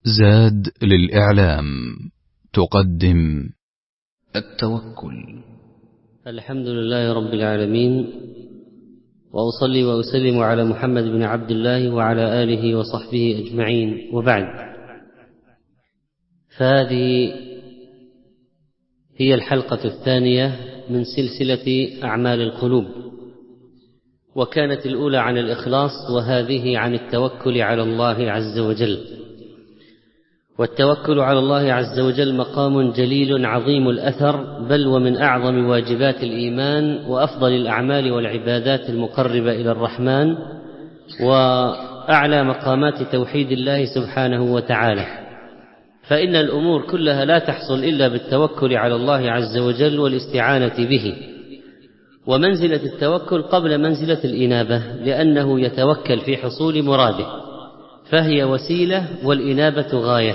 زاد للإعلام تقدم التوكل. الحمد لله رب العالمين، وأصلي وأسلم على محمد بن عبد الله وعلى آله وصحبه أجمعين، وبعد. فهذه هي الحلقة الثانية من سلسلة أعمال القلوب، وكانت الأولى عن الإخلاص، وهذه عن التوكل على الله عز وجل. والتوكل على الله عز وجل مقام جليل عظيم الأثر، بل ومن أعظم واجبات الإيمان وأفضل الأعمال والعبادات المقربة إلى الرحمن، وأعلى مقامات توحيد الله سبحانه وتعالى. فإن الأمور كلها لا تحصل إلا بالتوكل على الله عز وجل والاستعانة به. ومنزلة التوكل قبل منزلة الإنابة، لأنه يتوكل في حصول مراده، فهي وسيلة والإنابة غاية،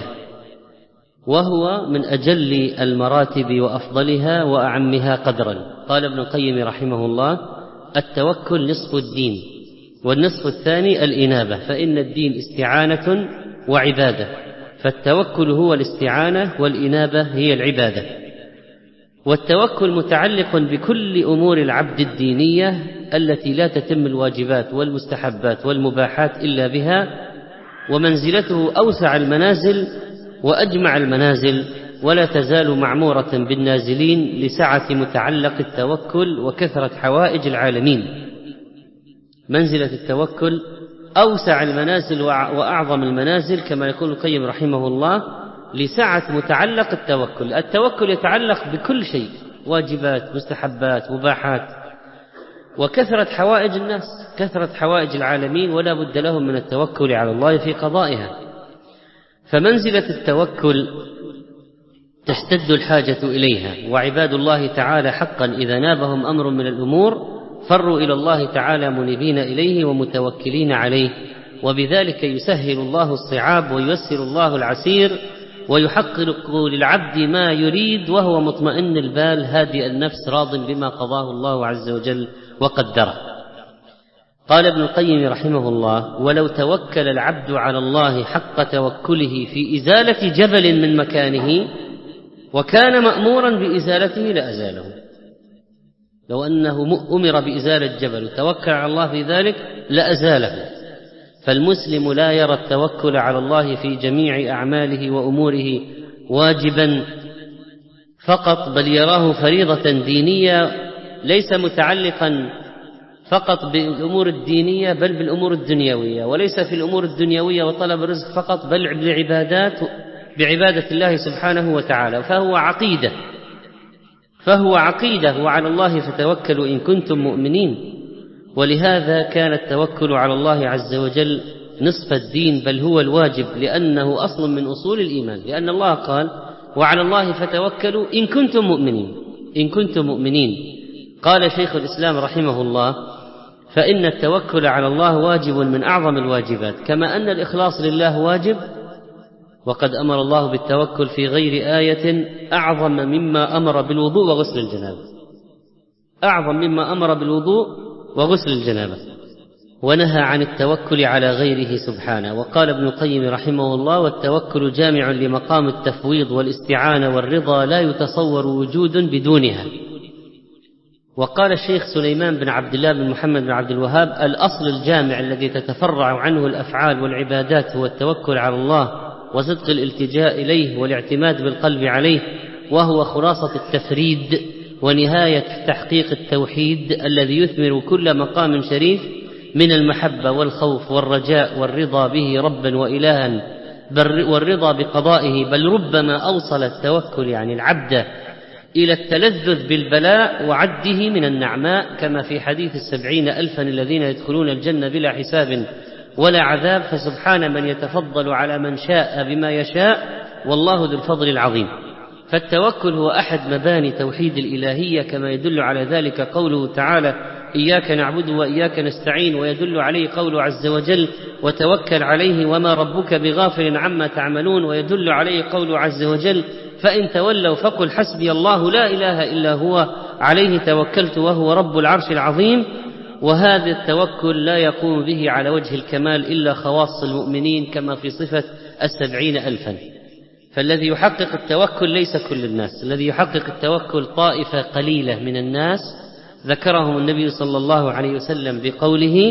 وهو من أجل المراتب وأفضلها وأعمها قدرا. قال ابن القيم رحمه الله: التوكل نصف الدين، والنصف الثاني الإنابة، فإن الدين استعانة وعبادة، فالتوكل هو الاستعانة والإنابة هي العبادة. والتوكل متعلق بكل أمور العبد الدينية التي لا تتم الواجبات والمستحبات والمباحات إلا بها، ومنزلته أوسع المنازل وأجمع المنازل، ولا تزال معمورة بالنازلين لسعة متعلق التوكل وكثرة حوائج العالمين. منزلة التوكل أوسع المنازل وأعظم المنازل، كما يقول القيم رحمه الله، لسعة متعلق التوكل. التوكل يتعلق بكل شيء، واجبات، مستحبات، مباحات، وكثرة حوائج الناس، كثرة حوائج العالمين، ولا بد لهم من التوكل على الله في قضائها. فمنزلة التوكل تشتد الحاجة إليها، وعباد الله تعالى حقا إذا نابهم أمر من الأمور فروا إلى الله تعالى منيبين إليه ومتوكلين عليه، وبذلك يسهل الله الصعاب وييسر الله العسير، ويحقق للعبد ما يريد وهو مطمئن البال هادئ النفس راض بما قضاه الله عز وجل وقدره. قال ابن القيم رحمه الله: ولو توكل العبد على الله حق توكله في إزالة جبل من مكانه وكان مأمورا بإزالته لأزاله. لو أنه أمر بإزالة جبل وتوكل على الله في ذلك لأزاله. فالمسلم لا يرى التوكل على الله في جميع أعماله وأموره واجبا فقط، بل يراه فريضة دينية، ليس متعلقا فقط بالأمور الدينية بل بالأمور الدنيوية، وليس في الأمور الدنيوية وطلب الرزق فقط، بل بعبادة الله سبحانه وتعالى. فهو عقيدة وعلى الله فتوكلوا إن كنتم مؤمنين. ولهذا كان التوكل على الله عز وجل نصف الدين، بل هو الواجب، لأنه أصل من أصول الإيمان، لأن الله قال: وعلى الله فتوكلوا إن كنتم مؤمنين. قال شيخ الإسلام رحمه الله: فإن التوكل على الله واجب من أعظم الواجبات، كما أن الإخلاص لله واجب، وقد أمر الله بالتوكل في غير آية أعظم مما أمر بالوضوء وغسل الجنابة، أعظم مما أمر بالوضوء وغسل الجنابة، ونهى عن التوكل على غيره سبحانه. وقال ابن القيم رحمه الله: والتوكل جامع لمقام التفويض والاستعانة والرضا، لا يتصور وجود بدونها. وقال الشيخ سليمان بن عبد الله بن محمد بن عبد الوهاب: الأصل الجامع الذي تتفرع عنه الأفعال والعبادات هو التوكل على الله وصدق الالتجاء إليه والاعتماد بالقلب عليه، وهو خلاصة التفريد ونهاية تحقيق التوحيد الذي يثمر كل مقام شريف من المحبة والخوف والرجاء والرضا به ربا وإلها، والرضا بقضائه، بل ربما أوصل التوكل يعني العبد إلى التلذذ بالبلاء وعده من النعماء، كما في حديث 70,000 الذين يدخلون الجنة بلا حساب ولا عذاب. فسبحان من يتفضل على من شاء بما يشاء، والله ذو الفضل العظيم. فالتوكل هو أحد مباني توحيد الإلهية، كما يدل على ذلك قوله تعالى: إياك نعبد وإياك نستعين، ويدل عليه قوله عز وجل: وتوكل عليه وما ربك بغافل عما تعملون، ويدل عليه قوله عز وجل: فإن تولوا فقل حسبي الله لا إله إلا هو عليه توكلت وهو رب العرش العظيم. وهذا التوكل لا يقوم به على وجه الكمال إلا خواص المؤمنين، كما في صفة 70,000. فالذي يحقق التوكل ليس كل الناس، الذي يحقق التوكل طائفة قليلة من الناس ذكرهم النبي صلى الله عليه وسلم بقوله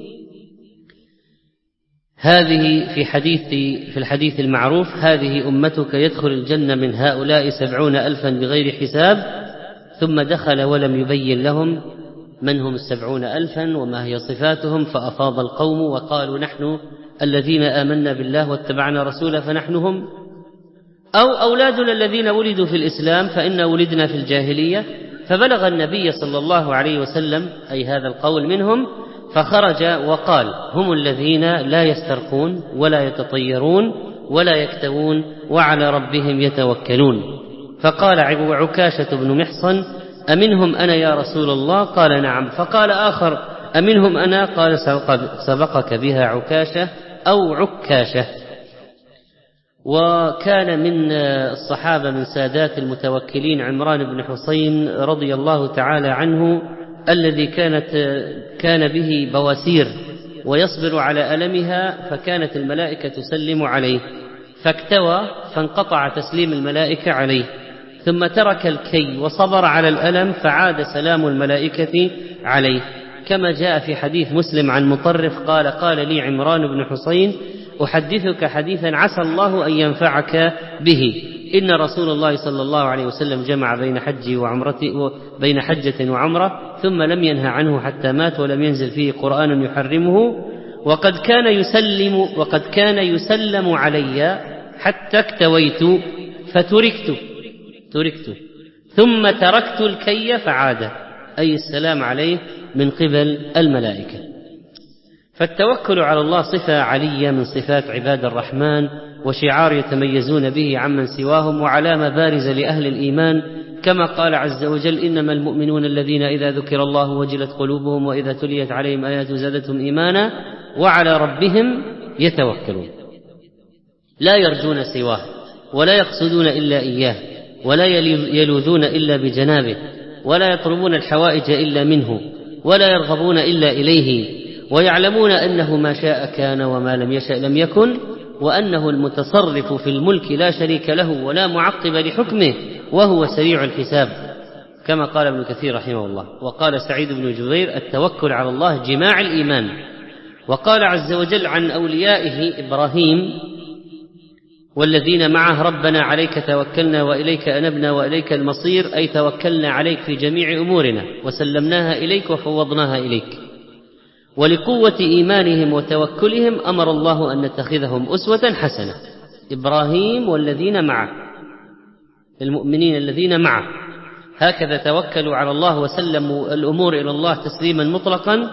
هذه في الحديث المعروف: هذه أمتك يدخل الجنة من هؤلاء 70,000 بغير حساب. ثم دخل ولم يبين لهم من هم 70,000 وما هي صفاتهم، فأفاض القوم وقالوا: نحن الذين آمنا بالله واتبعنا رسوله فنحن هم، أو أولادنا الذين ولدوا في الإسلام فإنا ولدنا في الجاهلية. فبلغ النبي صلى الله عليه وسلم أي هذا القول منهم، فخرج وقال: هم الذين لا يسترقون ولا يتطيرون ولا يكتوون وعلى ربهم يتوكلون. فقال عكاشة بن محصن: أمنهم أنا يا رسول الله؟ قال: نعم. فقال آخر: أمنهم أنا؟ قال: سبقك بها عكاشة أو عكاشة. وكان من الصحابة من سادات المتوكلين عمران بن حسين رضي الله تعالى عنه، الذي كان به بواسير ويصبر على ألمها، فكانت الملائكة تسلم عليه، فاكتوى فانقطع تسليم الملائكة عليه، ثم ترك الكي وصبر على الألم فعاد سلام الملائكة عليه، كما جاء في حديث مسلم عن مطرف قال لي عمران بن حسين: أحدثك حديثا عسى الله أن ينفعك به. إن رسول الله صلى الله عليه وسلم جمع بين حجة وعمرة ثم لم ينهى عنه حتى مات، ولم ينزل فيه قرآن يحرمه، وقد كان يسلم علي حتى اكتويت فتركت ثم تركت الكي فعاد، أي السلام عليه من قبل الملائكة. فالتوكل على الله صفة علية من صفات عباد الرحمن، وشعار يتميزون به عمن سواهم، وعلامة بارزة لأهل الإيمان، كما قال عز وجل: إنما المؤمنون الذين إذا ذكر الله وجلت قلوبهم وإذا تليت عليهم آيات زادتهم إيمانا وعلى ربهم يتوكلون. لا يرجون سواه ولا يقصدون إلا إياه ولا يلوذون إلا بجنابه ولا يطلبون الحوائج إلا منه ولا يرغبون إلا إليه، ويعلمون أنه ما شاء كان وما لم يشأ لم يكن، وأنه المتصرف في الملك لا شريك له ولا معقب لحكمه وهو سريع الحساب، كما قال ابن كثير رحمه الله. وقال سعيد بن جبير: التوكل على الله جماع الإيمان. وقال عز وجل عن أوليائه إبراهيم: والذين معه: ربنا عليك توكلنا وإليك أنبنا وإليك المصير، أي توكلنا عليك في جميع أمورنا وسلمناها إليك وفوضناها إليك. ولقوة إيمانهم وتوكلهم أمر الله أن نتخذهم أسوة حسنة. إبراهيم والذين معه، المؤمنين الذين معه، هكذا توكلوا على الله وسلموا الأمور إلى الله تسليما مطلقا.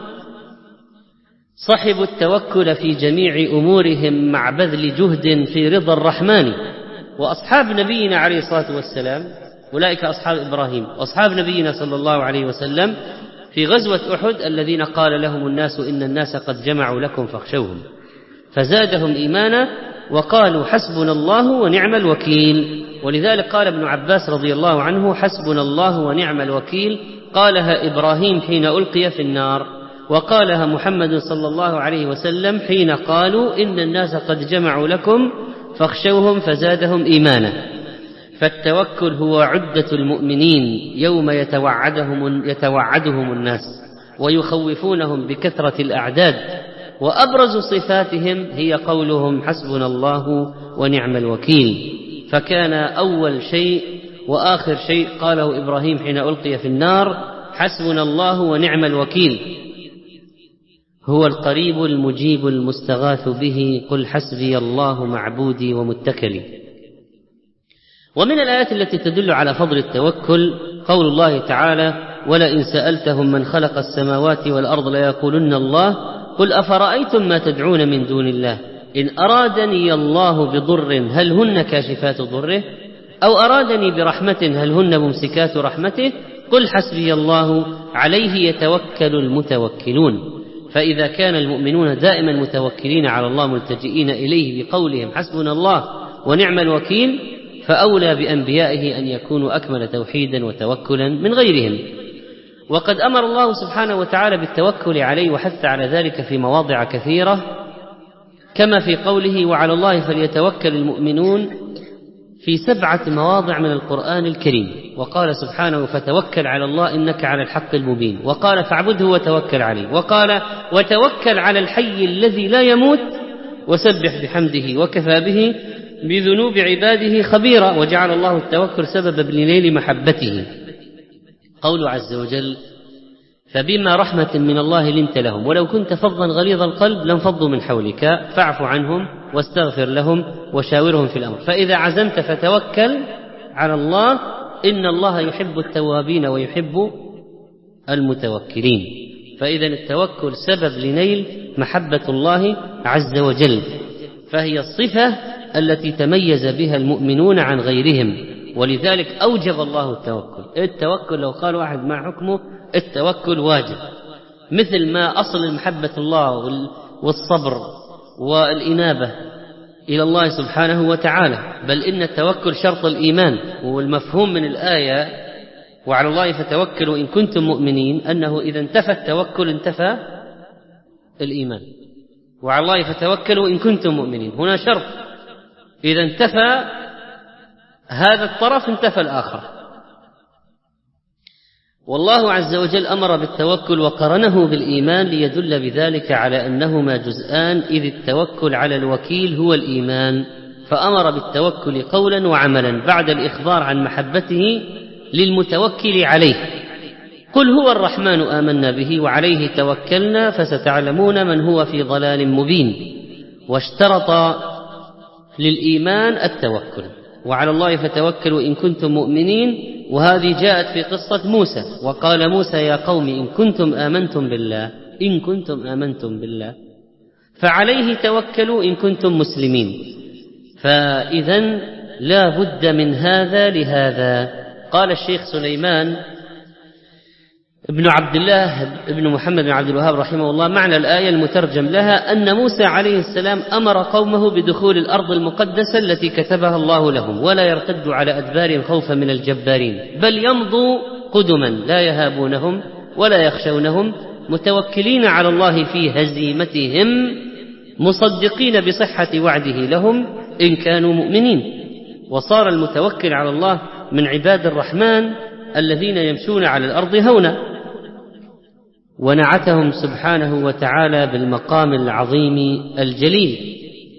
صحبوا التوكل في جميع أمورهم مع بذل جهد في رضا الرحمن. وأصحاب نبينا عليه الصلاة والسلام أولئك أصحاب إبراهيم، وأصحاب نبينا صلى الله عليه وسلم في غزوة أحد الذين قال لهم الناس إن الناس قد جمعوا لكم فاخشوهم، فزادهم إيمانا وقالوا حسبنا الله ونعم الوكيل. ولذلك قال ابن عباس رضي الله عنه: حسبنا الله ونعم الوكيل، قالها إبراهيم حين ألقي في النار، وقالها محمد صلى الله عليه وسلم حين قالوا إن الناس قد جمعوا لكم فاخشوهم فزادهم إيمانا. فالتوكل هو عدة المؤمنين يوم يتوعدهم الناس ويخوفونهم بكثرة الأعداد، وأبرز صفاتهم هي قولهم حسبنا الله ونعم الوكيل. فكان أول شيء وآخر شيء قاله إبراهيم حين ألقي في النار: حسبنا الله ونعم الوكيل. هو القريب المجيب المستغاث به، قل حسبي الله معبودي ومتكلي. ومن الآيات التي تدل على فضل التوكل قول الله تعالى: ولئن سألتهم من خلق السماوات والأرض ليقولن الله قل أفرأيتم ما تدعون من دون الله إن أرادني الله بضر هل هن كاشفات ضره أو أرادني برحمة هل هن ممسكات رحمته قل حسبي الله عليه يتوكل المتوكلون. فإذا كان المؤمنون دائما متوكلين على الله ملتجئين إليه بقولهم حسبنا الله ونعم الوكيل، فأولى بأنبيائه أن يكونوا أكمل توحيدا وتوكلا من غيرهم. وقد أمر الله سبحانه وتعالى بالتوكل عليه وحث على ذلك في مواضع كثيرة، كما في قوله وعلى الله فليتوكل المؤمنون في 7 مواضع من القرآن الكريم. وقال سبحانه فتوكل على الله إنك على الحق المبين، وقال فاعبده وتوكل عليه، وقال وتوكل على الحي الذي لا يموت وسبح بحمده وكفى به بذنوب عباده خبيرا، وجعل الله التوكل سببا لنيل محبته. قوله عز وجل فبما رحمة من الله لنت لهم ولو كنت فظا غليظ القلب لانفضوا من حولك فاعف عنهم واستغفر لهم وشاورهم في الأمر فإذا عزمت فتوكل على الله إن الله يحب التوابين ويحب المتوكلين. فإذا التوكل سبب لنيل محبة الله عز وجل، فهي الصفة التي تميز بها المؤمنون عن غيرهم، ولذلك أوجب الله التوكل. التوكل لو قال واحد ما حكمه التوكل واجب، مثل ما أصل محبة الله والصبر والإنابة إلى الله سبحانه وتعالى، بل إن التوكل شرط الإيمان. والمفهوم من الآية وعلى الله فتوكلوا إن كنتم مؤمنين أنه إذا انتفى التوكل انتفى الإيمان. وعلى الله فتوكلوا إن كنتم مؤمنين هنا شرط، إذا انتفى هذا الطرف انتفى الآخر. والله عز وجل أمر بالتوكل وقرنه بالإيمان ليدل بذلك على أنهما جزءان، إذ التوكل على الوكيل هو الإيمان، فأمر بالتوكل قولا وعملا بعد الإخبار عن محبته للمتوكل عليه. قل هو الرحمن آمنا به وعليه توكلنا فستعلمون من هو في ضلال مبين. واشترط للإيمان التوكل. وعلى الله فتوكلوا إن كنتم مؤمنين، وهذه جاءت في قصة موسى. وقال موسى يا قوم إن كنتم آمنتم بالله فعليه توكلوا إن كنتم مسلمين. فإذا لا بد من هذا لهذا. قال الشيخ سليمان ابن عبد الله ابن محمد بن عبد الوهاب رحمه الله معنى الآية المترجم لها أن موسى عليه السلام أمر قومه بدخول الأرض المقدسة التي كتبها الله لهم، ولا يرتد على أدبارهم خوفا من الجبارين، بل يمضوا قدما لا يهابونهم ولا يخشونهم، متوكلين على الله في هزيمتهم، مصدقين بصحة وعده لهم إن كانوا مؤمنين. وصار المتوكل على الله من عباد الرحمن الذين يمشون على الأرض هونا. ونعتهم سبحانه وتعالى بالمقام العظيم الجليل.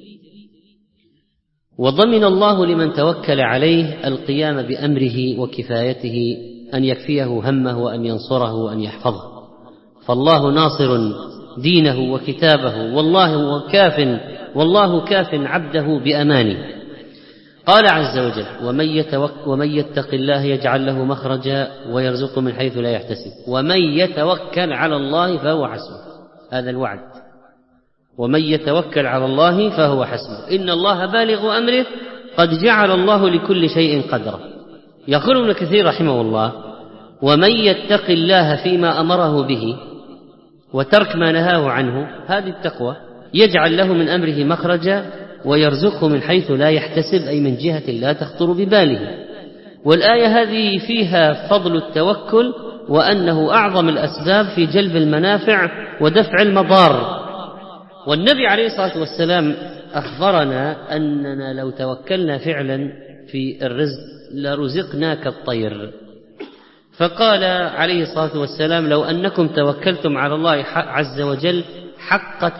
وضمن الله لمن توكل عليه القيام بأمره وكفايته، أن يكفيه همه وأن ينصره وأن يحفظه، فالله ناصر دينه وكتابه، والله كاف عبده بأمانه. قال عز وجل ومن يتق الله يجعل له مخرجا ويرزقه من حيث لا يحتسب ومن يتوكل على الله فهو حسبه. هذا الوعد، ومن يتوكل على الله فهو حسبه إن الله بالغ أمره قد جعل الله لكل شيء قدرا. يقول ابن كثير رحمه الله ومن يتق الله فيما أمره به وترك ما نهاه عنه، هذه التقوى، يجعل له من أمره مخرجا ويرزقه من حيث لا يحتسب، أي من جهة لا تخطر بباله. والآية هذه فيها فضل التوكل، وأنه أعظم الأسباب في جلب المنافع ودفع المضار. والنبي عليه الصلاة والسلام أخبرنا أننا لو توكلنا فعلا في الرزق لرزقنا كالطير. فقال عليه الصلاة والسلام لو أنكم توكلتم على الله عز وجل حق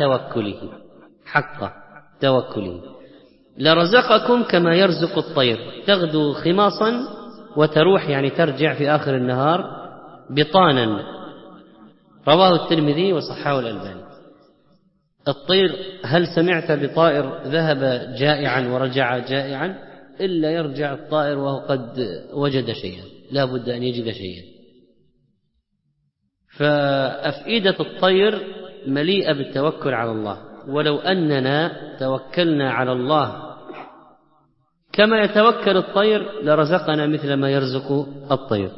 توكله لرزقكم كما يرزق الطير، تغدو خماصا وتروح يعني ترجع في آخر النهار بطانا. رواه الترمذي وصححه الألباني. الطير، هل سمعت بطائر ذهب جائعا ورجع جائعا؟ إلا يرجع الطائر وهو قد وجد شيئا، لا بد أن يجد شيئا. فأفئدة الطير مليئة بالتوكل على الله. ولو أننا توكلنا على الله كما يتوكل الطير لرزقنا مثل ما يرزق الطير.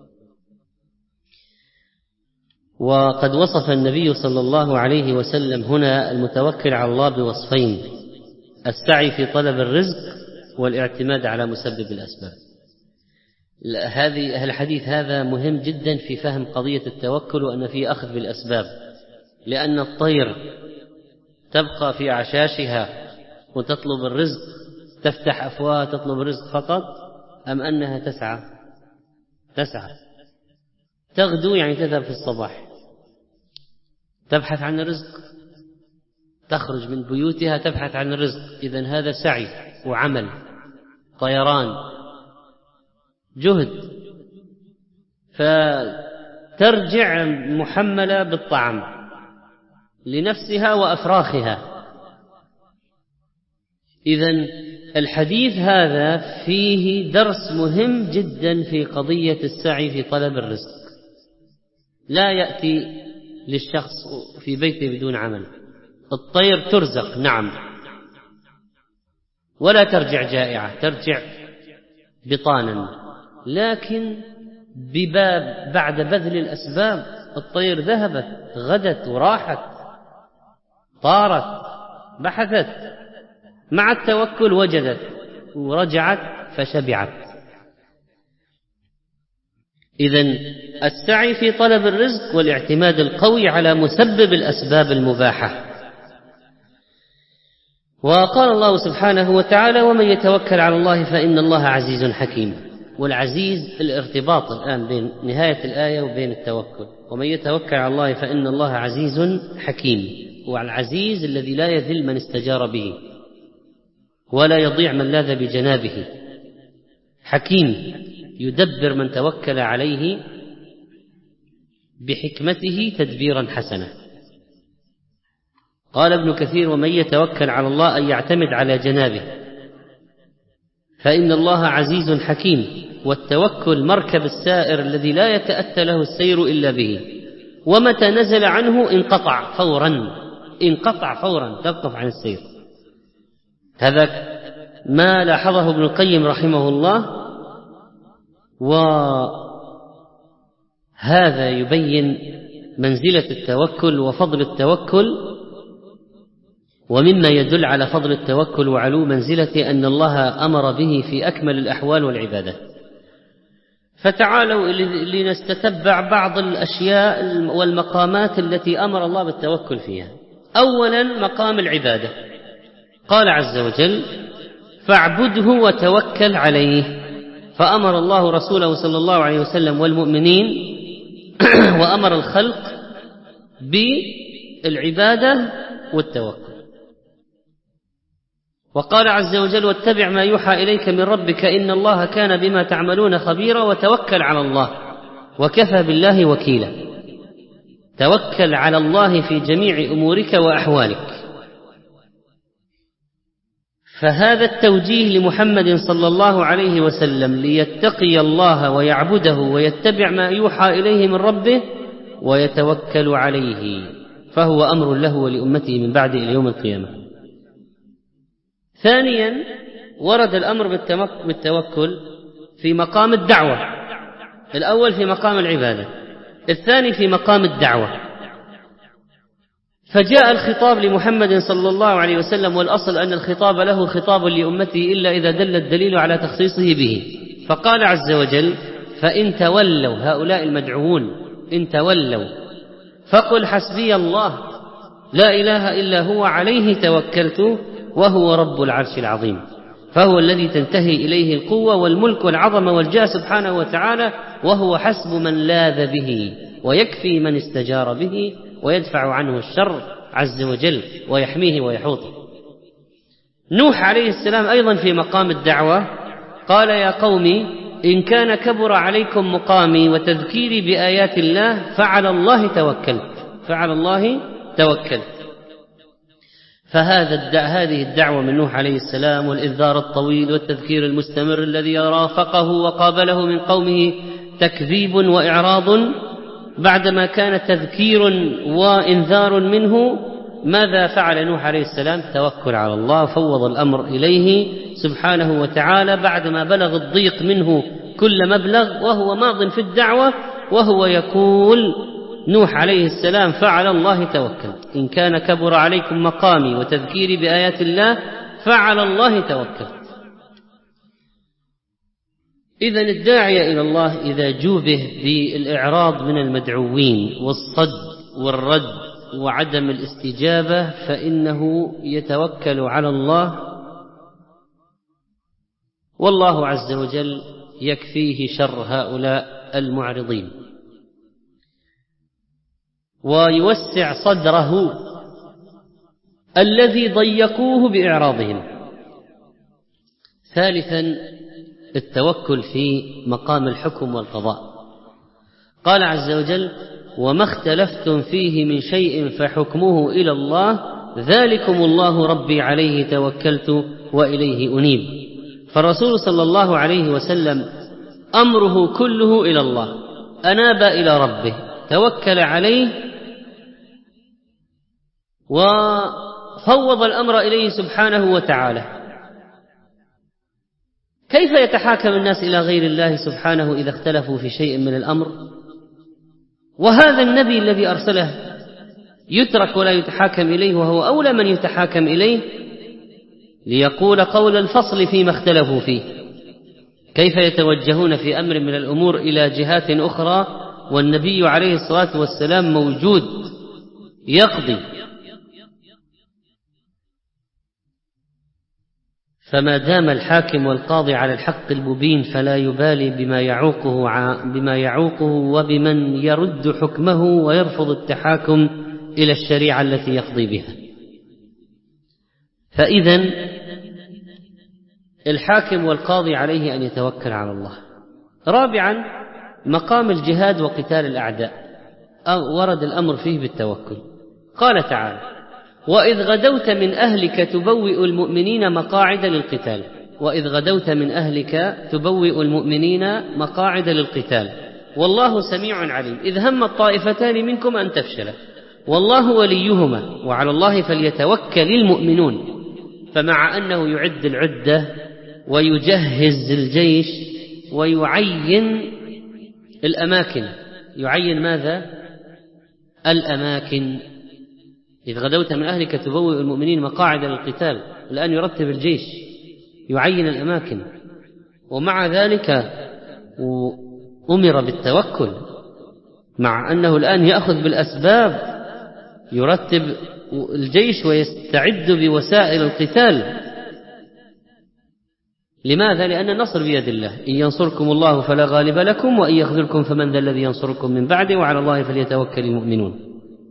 وقد وصف النبي صلى الله عليه وسلم هنا المتوكل على الله بوصفين: السعي في طلب الرزق والاعتماد على مسبب الأسباب. الحديث هذا مهم جدا في فهم قضية التوكل، وأن فيه أخذ بالأسباب، لأن الطير تبقى في عشاشها وتطلب الرزق، تفتح أفواه تطلب الرزق فقط، أم أنها تسعى تغدو، يعني تذهب في الصباح تبحث عن الرزق، تخرج من بيوتها تبحث عن الرزق. إذن هذا سعي وعمل، طيران، جهد. فترجع محملة بالطعام لنفسها وأفراخها. إذن الحديث هذا فيه درس مهم جدا في قضية السعي في طلب الرزق. لا يأتي للشخص في بيته بدون عمل. الطير ترزق نعم، ولا ترجع جائعة، ترجع بطانا، لكن بباب بعد بذل الأسباب الطير ذهبت غدت وراحت، طارت، بحثت، مع التوكل وجدت ورجعت فشبعت. إذن السعي في طلب الرزق والاعتماد القوي على مسبب الأسباب المباحة. وقال الله سبحانه وتعالى: ومن يتوكل على الله فإن الله عزيز حكيم. والعزيز الارتباط الآن بين نهاية الآية وبين التوكل. ومن يتوكل على الله فإن الله عزيز حكيم. والعزيز الذي لا يذل من استجار به ولا يضيع من لاذ بجنابه. حكيم يدبر من توكل عليه بحكمته تدبيرا حسنا. قال ابن كثير: ومن يتوكل على الله أن يعتمد على جنابه فإن الله عزيز حكيم. والتوكل مركب السائر الذي لا يتأتى له السير إلا به، ومتى نزل عنه انقطع فورا توقف عن السير. هذا ما لاحظه ابن القيم رحمه الله، وهذا يبين منزلة التوكل وفضل التوكل. ومما يدل على فضل التوكل وعلو منزلته أن الله أمر به في أكمل الأحوال والعبادات. فتعالوا لنستتبع بعض الأشياء والمقامات التي أمر الله بالتوكل فيها. أولا مقام العبادة، قال عز وجل: فاعبده وتوكل عليه. فأمر الله رسوله صلى الله عليه وسلم والمؤمنين وأمر الخلق بالعبادة والتوكل. وقال عز وجل: واتبع ما يوحى إليك من ربك إن الله كان بما تعملون خبيرا وتوكل على الله وكفى بالله وكيلا. توكل على الله في جميع أمورك وأحوالك. فهذا التوجيه لمحمد صلى الله عليه وسلم ليتقي الله ويعبده ويتبع ما يوحى إليه من ربه ويتوكل عليه، فهو أمر له ولأمته من بعد إلى يوم القيامة. ثانيا ورد الأمر بالتوكل في مقام الدعوة. الأول في مقام العبادة، الثاني في مقام الدعوة. فجاء الخطاب لمحمد صلى الله عليه وسلم، والأصل أن الخطاب له خطاب لأمته إلا إذا دل الدليل على تخصيصه به. فقال عز وجل: فإن تولوا، هؤلاء المدعوون إن تولوا فقل حسبي الله لا إله إلا هو عليه توكلت وهو رب العرش العظيم. فهو الذي تنتهي إليه القوة والملك والعظمة والجاه سبحانه وتعالى، وهو حسب من لاذ به ويكفي من استجار به ويدفع عنه الشر عز وجل ويحميه ويحوطه. نوح عليه السلام أيضا في مقام الدعوة قال: يا قوم إن كان كبر عليكم مقامي وتذكيري بآيات الله فعلى الله توكلت. فهذه الدعوة من نوح عليه السلام والإنذار الطويل والتذكير المستمر الذي رافقه وقابله من قومه تكذيب وإعراض، بعدما كان تذكير وإنذار منه، ماذا فعل نوح عليه السلام؟ توكل على الله، فوض الأمر إليه سبحانه وتعالى بعدما بلغ الضيق منه كل مبلغ، وهو ماض في الدعوة، وهو يقول نوح عليه السلام: فعلى الله توكلت. إن كان كبر عليكم مقامي وتذكيري بآيات الله فعلى الله توكلت. إذن الداعية إلى الله إذا جوبه بالإعراض من المدعوين والصد والرد وعدم الاستجابة فإنه يتوكل على الله، والله عز وجل يكفيه شر هؤلاء المعرضين ويوسع صدره الذي ضيقوه بإعراضهم. ثالثا التوكل في مقام الحكم والقضاء. قال عز وجل: وما اختلفتم فيه من شيء فحكمه إلى الله ذلكم الله ربي عليه توكلت وإليه أنيب. فالرسول صلى الله عليه وسلم أمره كله إلى الله، أناب إلى ربه، توكل عليه وفوض الأمر إليه سبحانه وتعالى. كيف يتحاكم الناس إلى غير الله سبحانه إذا اختلفوا في شيء من الأمر؟ وهذا النبي الذي أرسله يترك ولا يتحاكم إليه، وهو أولى من يتحاكم إليه ليقول قول الفصل فيما اختلفوا فيه. كيف يتوجهون في أمر من الأمور إلى جهات أخرى والنبي عليه الصلاة والسلام موجود يقضي؟ فما دام الحاكم والقاضي على الحق المبين فلا يبالي بما يعوقه وبمن يرد حكمه ويرفض التحاكم إلى الشريعة التي يقضي بها. فإذن الحاكم والقاضي عليه أن يتوكل على الله. رابعا مقام الجهاد وقتال الأعداء، ورد الأمر فيه بالتوكل. قال تعالى: وإذ غدوت من أهلك تبوئ المؤمنين مقاعد للقتال. وإذ غدوت من أهلك تبوئ المؤمنين مقاعد للقتال والله سميع عليم. إذ هم الطائفتان منكم أن تفشلا والله وليهما وعلى الله فليتوكل المؤمنون. فمع أنه يعد العدة ويجهز الجيش ويعين الأماكن، يعين ماذا؟ الأماكن. إذ غدوت من أهلك تبوئ المؤمنين مقاعد للقتال، الآن يرتب الجيش، يعين الأماكن، ومع ذلك أمر بالتوكل، مع أنه الآن يأخذ بالأسباب، يرتب الجيش ويستعد بوسائل القتال. لماذا؟ لأن النصر بيد الله، إن ينصركم الله فلا غالب لكم وإن يخذلكم فمن ذا الذي ينصركم من بعده وعلى الله فليتوكل المؤمنون.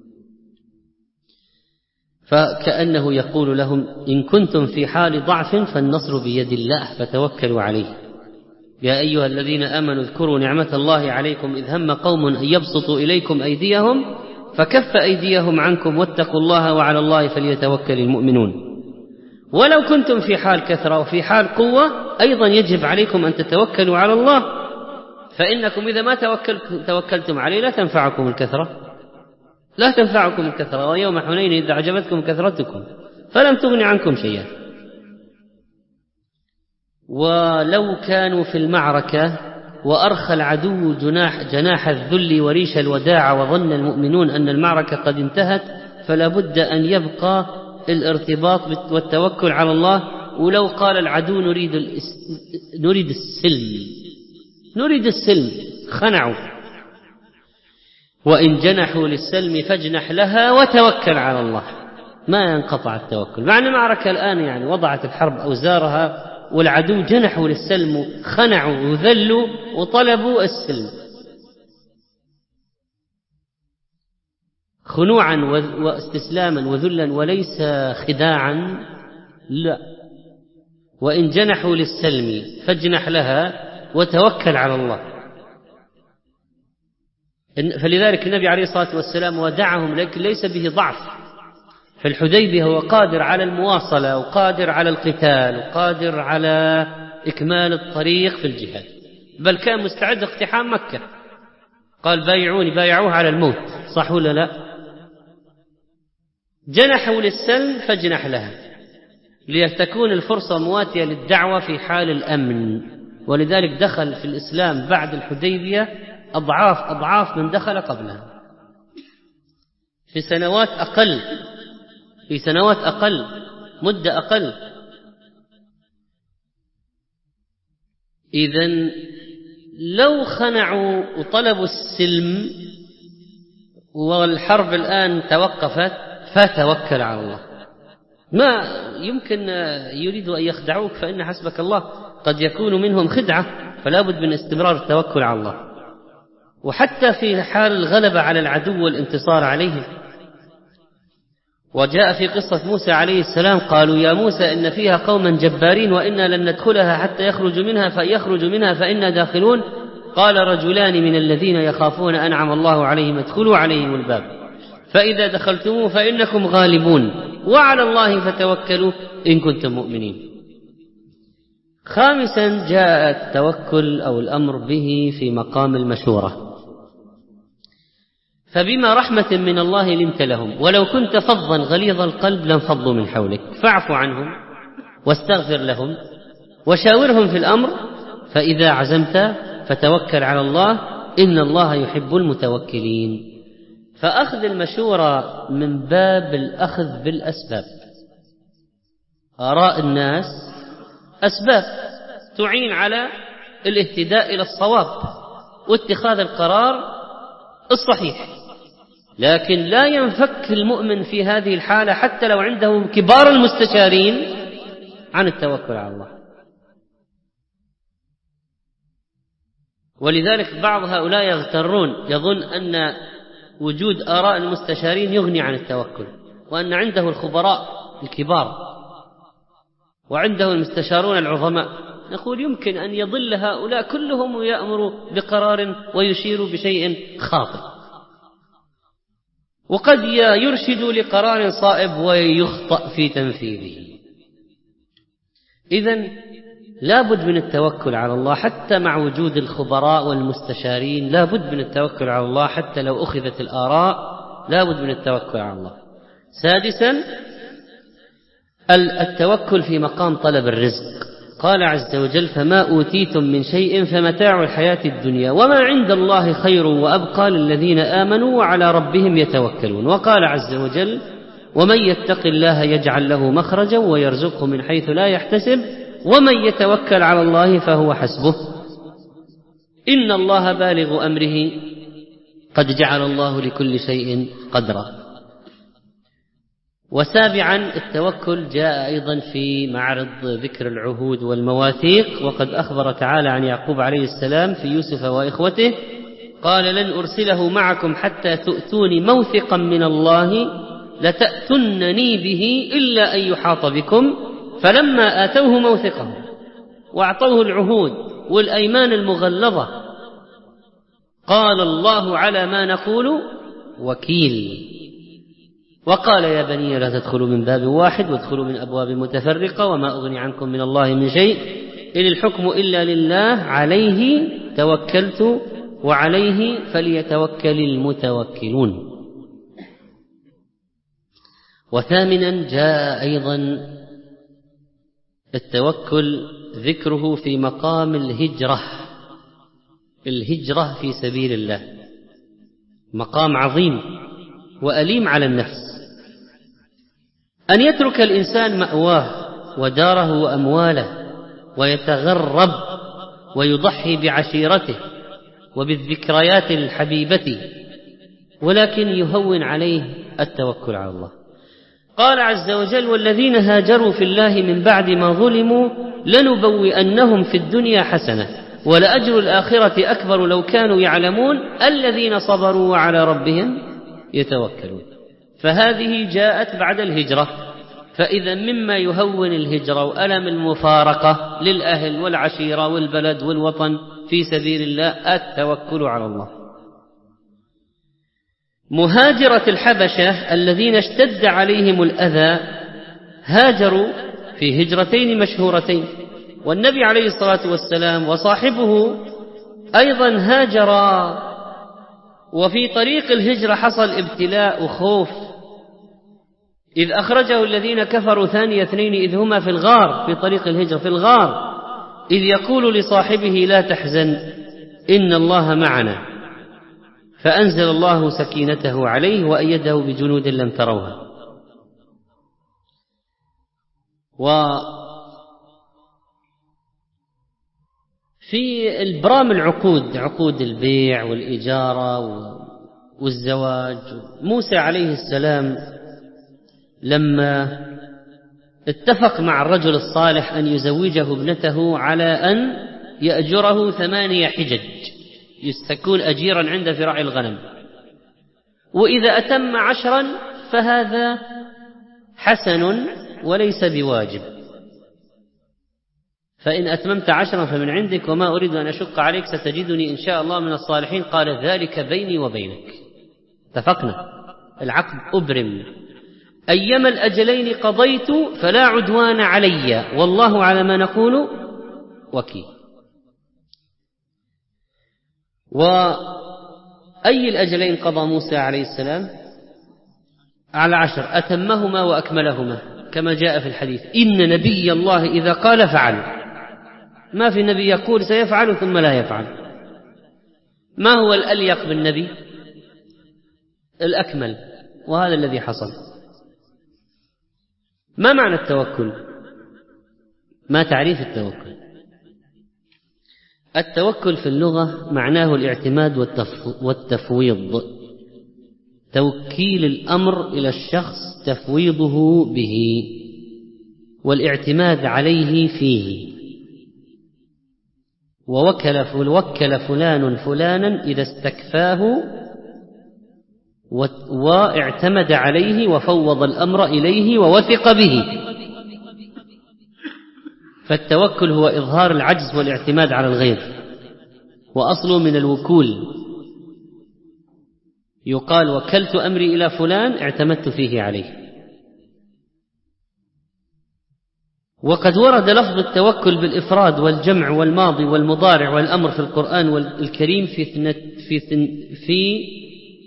فكأنه يقول لهم: إن كنتم في حال ضعف فالنصر بيد الله فتوكلوا عليه. يا أيها الذين آمنوا اذكروا نعمة الله عليكم إذ هم قوم أن يبسطوا إليكم أيديهم فكف أيديهم عنكم واتقوا الله وعلى الله فليتوكل المؤمنون. ولو كنتم في حال كثرة وفي حال قوة أيضا يجب عليكم أن تتوكلوا على الله، فإنكم إذا ما توكلتم عليه لا تنفعكم الكثرة. ويوم حنين إذا أعجبتكم كثرتكم فلم تغن عنكم شيئا. ولو كانوا في المعركة وأرخى العدو جناح الذل وريش الوداع وظن المؤمنون أن المعركة قد انتهت فلا بد أن يبقى الارتباط والتوكل على الله. ولو قال العدو نريد السلم خنعوا. وإن جنحوا للسلم فاجنح لها وتوكل على الله. ما ينقطع التوكل، مع أن المعركة الآن يعني وضعت الحرب أوزارها والعدو جنحوا للسلم، خنعوا وذلوا وطلبوا السلم خنوعا واستسلاما وذلا وليس خداعا، لا. وإن جنحوا للسلم فاجنح لها وتوكل على الله. فلذلك النبي عليه الصلاة والسلام ودعهم، لكن ليس به ضعف. في الحديبية هو قادر على المواصلة وقادر على القتال وقادر على إكمال الطريق في الجهاد، بل كان مستعد اقتحام مكة. قال: بايعوه على الموت، صح ولا لا؟ جنحوا للسلم فاجنح لها، لتكون الفرصة مواتية للدعوة في حال الأمن. ولذلك دخل في الإسلام بعد الحديبية أضعاف من دخل قبلها في سنوات أقل، مدة أقل. إذن لو خنعوا وطلبوا السلم والحرب الآن توقفت فتوكل على الله. ما يمكن يريد أن يخدعوك، فإن حسبك الله قد يكون منهم خدعة، فلا بد من استمرار التوكل على الله. وحتى في حال الغلبة على العدو والانتصار عليه. وجاء في قصة موسى عليه السلام قالوا يا موسى إن فيها قوما جبارين وإنا لن ندخلها حتى يخرج منها، فيخرج منها فإنا داخلون. قال رجلان من الذين يخافون أنعم الله عليهم ادخلوا عليهم الباب فإذا دخلتموه فإنكم غالبون وعلى الله فتوكلوا إن كنتم مؤمنين. خامسا جاء التوكل أو الأمر به في مقام المشورة. فبما رحمة من الله لنت لهم ولو كنت فظا غليظ القلب لانفضوا من حولك فاعف عنهم واستغفر لهم وشاورهم في الأمر فإذا عزمت فتوكل على الله إن الله يحب المتوكلين. فأخذ المشورة من باب الأخذ بالأسباب. آراء الناس أسباب تعين على الاهتداء إلى الصواب واتخاذ القرار الصحيح، لكن لا ينفك المؤمن في هذه الحالة حتى لو عنده كبار المستشارين عن التوكل على الله. ولذلك بعض هؤلاء يغترون يظن أن وجود آراء المستشارين يغني عن التوكل، وأن عنده الخبراء الكبار وعنده المستشارون العظماء. نقول يمكن أن يضل هؤلاء كلهم ويأمر بقرار ويشير بشيء خاطئ، وقد يرشد لقرار صائب ويخطأ في تنفيذه. إذن لا بد من التوكل على الله حتى مع وجود الخبراء والمستشارين، لا بد من التوكل على الله حتى لو أخذت الآراء، لا بد من التوكل على الله. سادسا التوكل في مقام طلب الرزق. قال عز وجل فما أوتيتم من شيء فمتاع الحياة الدنيا وما عند الله خير وأبقى للذين آمنوا وعلى ربهم يتوكلون. وقال عز وجل ومن يتق الله يجعل له مخرجا ويرزقه من حيث لا يحتسب ومن يتوكل على الله فهو حسبه إن الله بالغ أمره قد جعل الله لكل شيء قدرا. وسابعا التوكل جاء أيضا في معرض ذكر العهود والمواثيق، وقد أخبر تعالى عن يعقوب عليه السلام في يوسف وإخوته قال لن أرسله معكم حتى تؤتوني موثقا من الله لتأتنني به إلا أن يحاط بكم فلما آتوه موثقه وأعطوه العهود والأيمان المغلظة قال الله على ما نقول وكيل. وقال يا بني لا تدخلوا من باب واحد وادخلوا من أبواب متفرقة وما أغني عنكم من الله من شيء إن الحكم إلا لله عليه توكلت وعليه فليتوكل المتوكلون. وثامنا جاء أيضا التوكل ذكره في مقام الهجرة في سبيل الله، مقام عظيم وأليم على النفس. أن يترك الإنسان مأواه وداره وأمواله ويتغرب ويضحي بعشيرته وبالذكريات الحبيبة، ولكن يهون عليه التوكل على الله. قال عز وجل والذين هاجروا في الله من بعد ما ظلموا لنبوئنهم في الدنيا حسنة ولأجر الآخرة أكبر لو كانوا يعلمون الذين صبروا وعلى ربهم يتوكلون. فهذه جاءت بعد الهجرة. فإذا مما يهون الهجرة وألم المفارقة للأهل والعشيرة والبلد والوطن في سبيل الله التوكل على الله. مهاجرة الحبشة الذين اشتد عليهم الأذى هاجروا في هجرتين مشهورتين، والنبي عليه الصلاة والسلام وصاحبه أيضا هاجرا، وفي طريق الهجرة حصل ابتلاء وخوف إذ أخرجه الذين كفروا ثاني اثنين إذ هما في الغار في طريق الهجرة في الغار إذ يقول لصاحبه لا تحزن إن الله معنا فأنزل الله سكينته عليه وأيده بجنود لم تروها. وفي البرام العقود، عقود البيع والإجارة والزواج. موسى عليه السلام لما اتفق مع الرجل الصالح أن يزوجه ابنته على أن يأجره 8 حجج يستكون أجيرا عنده في رعي الغنم، وإذا أتم 10 فهذا حسن وليس بواجب، فإن أتممت 10 فمن عندك وما أريد أن أشق عليك ستجدني إن شاء الله من الصالحين. قال ذلك بيني وبينك. اتفقنا، العقد أبرم. أيما الأجلين قضيت فلا عدوان علي والله على ما نقول وكيل. وأي الأجلين قضى موسى عليه السلام؟ على 10، أتمهما وأكملهما كما جاء في الحديث: إن نبي الله إذا قال فعل. ما في نبي يقول سيفعل ثم لا يفعل. ما هو الأليق بالنبي؟ الأكمل، وهذا الذي حصل. ما معنى التوكل؟ ما تعريف التوكل؟ التوكل في اللغة معناه الاعتماد والتفويض، توكيل الأمر إلى الشخص، تفويضه به والاعتماد عليه فيه. ووكل فلان فلانا إذا استكفاه واعتمد عليه وفوض الأمر إليه ووثق به. فالتوكل هو إظهار العجز والاعتماد على الغير، وأصله من الوكول. يقال وكلت أمري إلى فلان اعتمدت فيه عليه. وقد ورد لفظ التوكل بالإفراد والجمع والماضي والمضارع والأمر في القرآن الكريم في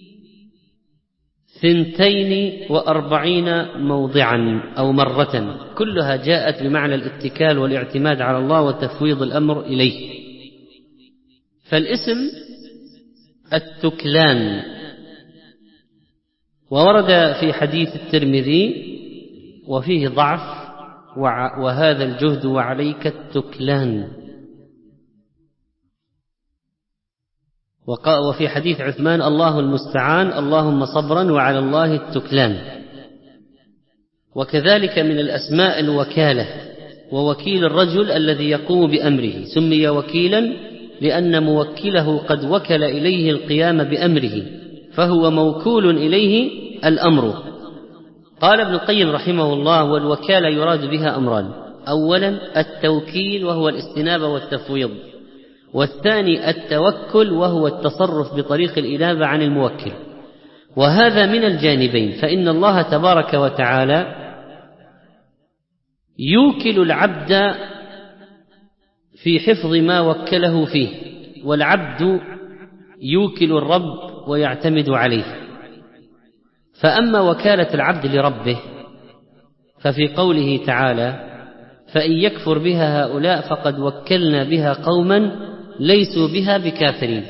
42 موضعا أو مرة، كلها جاءت بمعنى الاتكال والاعتماد على الله وتفويض الأمر إليه. فالاسم التكلان، وورد في حديث الترمذي وفيه ضعف: وهذا الجهد وعليك التكلان. وفي حديث عثمان: الله المستعان اللهم صبرا وعلى الله التكلان. وكذلك من الأسماء الوكالة، ووكيل الرجل الذي يقوم بأمره سمي وكيلا لأن موكله قد وكل إليه القيام بأمره، فهو موكول إليه الأمر. قال ابن القيم رحمه الله: والوكالة يراد بها أمران: أولا التوكيل وهو الاستنابة والتفويض، والثاني التوكل وهو التصرف بطريق الإنابة عن الموكل. وهذا من الجانبين، فإن الله تبارك وتعالى يوكل العبد في حفظ ما وكله فيه، والعبد يوكل الرب ويعتمد عليه. فأما وكالة العبد لربه ففي قوله تعالى: فإن يكفر بها هؤلاء فقد وكلنا بها قوما ليسوا بها بكافرين.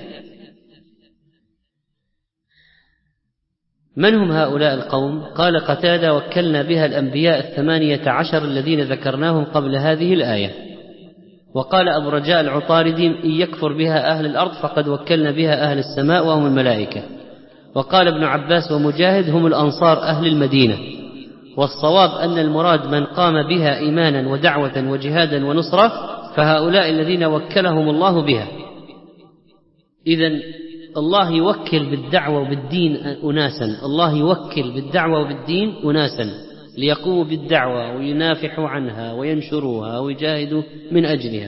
من هم هؤلاء القوم؟ قال قتادة: وكلنا بها الأنبياء 18 الذين ذكرناهم قبل هذه الآية. وقال أبو رجاء العطاردي: إن يكفر بها أهل الأرض فقد وكلنا بها أهل السماء وهم الملائكة. وقال ابن عباس ومجاهد: هم الأنصار أهل المدينة. والصواب أن المراد من قام بها إيمانا ودعوة وجهادا ونصرة، فهؤلاء الذين وكلهم الله بها. إذن الله يوكل بالدعوة وبالدين أناسا، الله يوكل بالدعوة وبالدين أناسا ليقوموا بالدعوة وينافحوا عنها وينشروها ويجاهدوا من أجلها.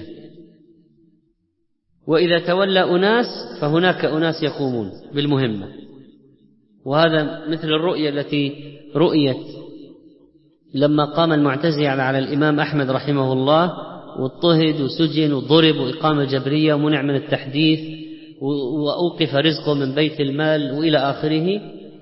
وإذا تولى أناس فهناك أناس يقومون بالمهمة. وهذا مثل الرؤية التي رؤيت لما قام المعتزلة على الإمام أحمد رحمه الله، واضطهد وسجن وضرب وإقامة جبرية ومنع من التحديث وأوقف رزقه من بيت المال وإلى آخره.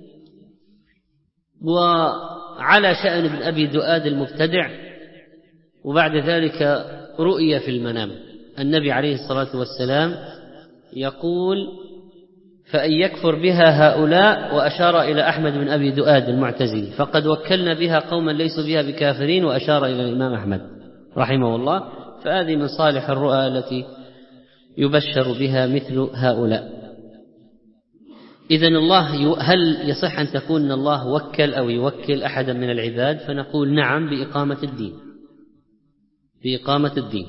وعلى شأن ابن أبي دؤاد المبتدع. وبعد ذلك رؤية في المنام النبي عليه الصلاة والسلام يقول: فإن يكفر بها هؤلاء، وأشار إلى أحمد بن أبي دؤاد المعتزلي، فقد وكلنا بها قوما ليسوا بها بكافرين، وأشار إلى الإمام أحمد رحمه الله. فهذه من صالح الرؤى التي يبشر بها مثل هؤلاء. إذن الله هل يصح أن تكون أن الله وكل أو يوكل أحدا من العباد؟ فنقول نعم، بإقامة الدين، بإقامة الدين.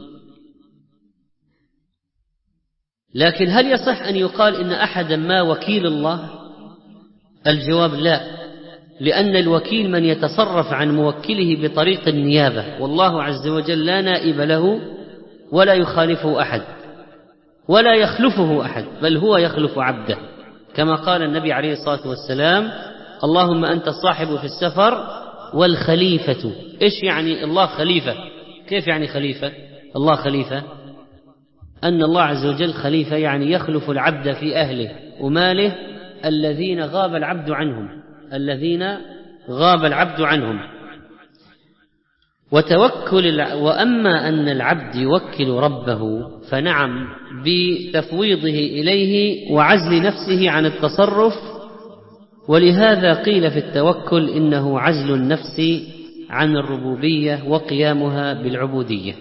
لكن هل يصح أن يقال إن أحدا ما وكيل الله؟ الجواب لا، لأن الوكيل من يتصرف عن موكله بطريق النيابة، والله عز وجل لا نائب له ولا يخالفه أحد ولا يخلفه أحد، بل هو يخلف عبده، كما قال النبي عليه الصلاة والسلام: اللهم أنت الصاحب في السفر والخليفة. إيش يعني الله خليفة؟ كيف يعني خليفة؟ الله خليفة أن الله عز وجل خليفة، يعني يخلف العبد في أهله وماله الذين غاب العبد عنهم، الذين غاب العبد عنهم. وأما أن العبد يوكل ربه فنعم، بتفويضه إليه وعزل نفسه عن التصرف، ولهذا قيل في التوكل إنه عزل النفس عن الربوبية وقيامها بالعبودية.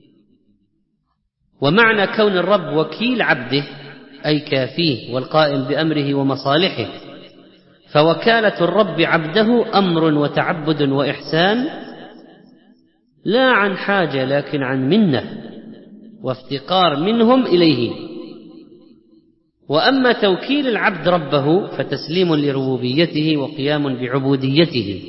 ومعنى كون الرب وكيل عبده أي كافيه والقائم بأمره ومصالحه، فوكالة الرب عبده أمر وتعبد وإحسان، لا عن حاجة لكن عن منة وافتقار منهم إليه. وأما توكيل العبد ربه فتسليم لربوبيته وقيام بعبوديته.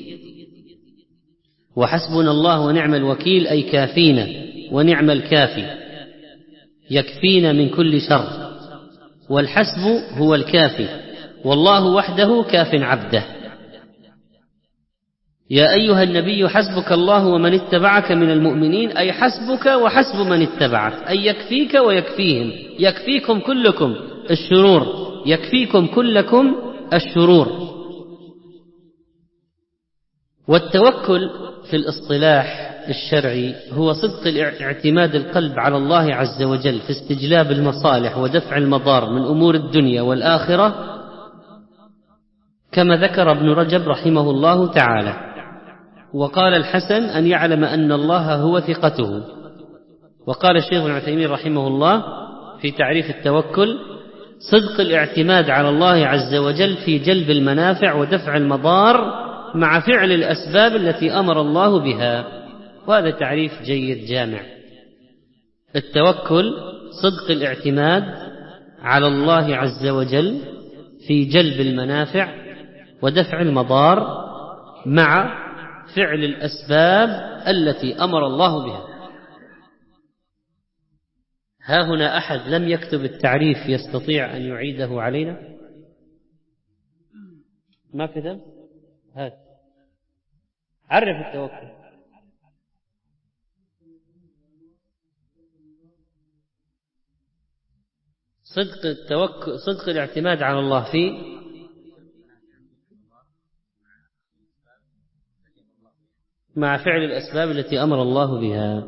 وحسبنا الله ونعم الوكيل أي كافينا ونعم الكافي، يكفينا من كل شر، والحسب هو الكافي، والله وحده كاف عبده. يا أيها النبي حسبك الله ومن اتبعك من المؤمنين، أي حسبك وحسب من اتبعك، أي يكفيك ويكفيهم، يكفيكم كلكم الشرور، يكفيكم كلكم الشرور. والتوكل في الاصطلاح الشرعي هو صدق اعتماد القلب على الله عز وجل في استجلاب المصالح ودفع المضار من أمور الدنيا والآخرة، كما ذكر ابن رجب رحمه الله تعالى. وقال الحسن أن يعلم أن الله هو ثقته. وقال الشيخ ابن عثيمين رحمه الله في تعريف التوكل: صدق الاعتماد على الله عز وجل في جلب المنافع ودفع المضار مع فعل الأسباب التي أمر الله بها. وهذا تعريف جيد جامع. التوكل صدق الاعتماد على الله عز وجل في جلب المنافع ودفع المضار مع فعل الأسباب التي أمر الله بها. ها هنا أحد لم يكتب التعريف يستطيع أن يعيده علينا؟ ما كتب؟ هات عرف التوكل. صدق الاعتماد على الله في مع فعل الأسباب التي أمر الله بها.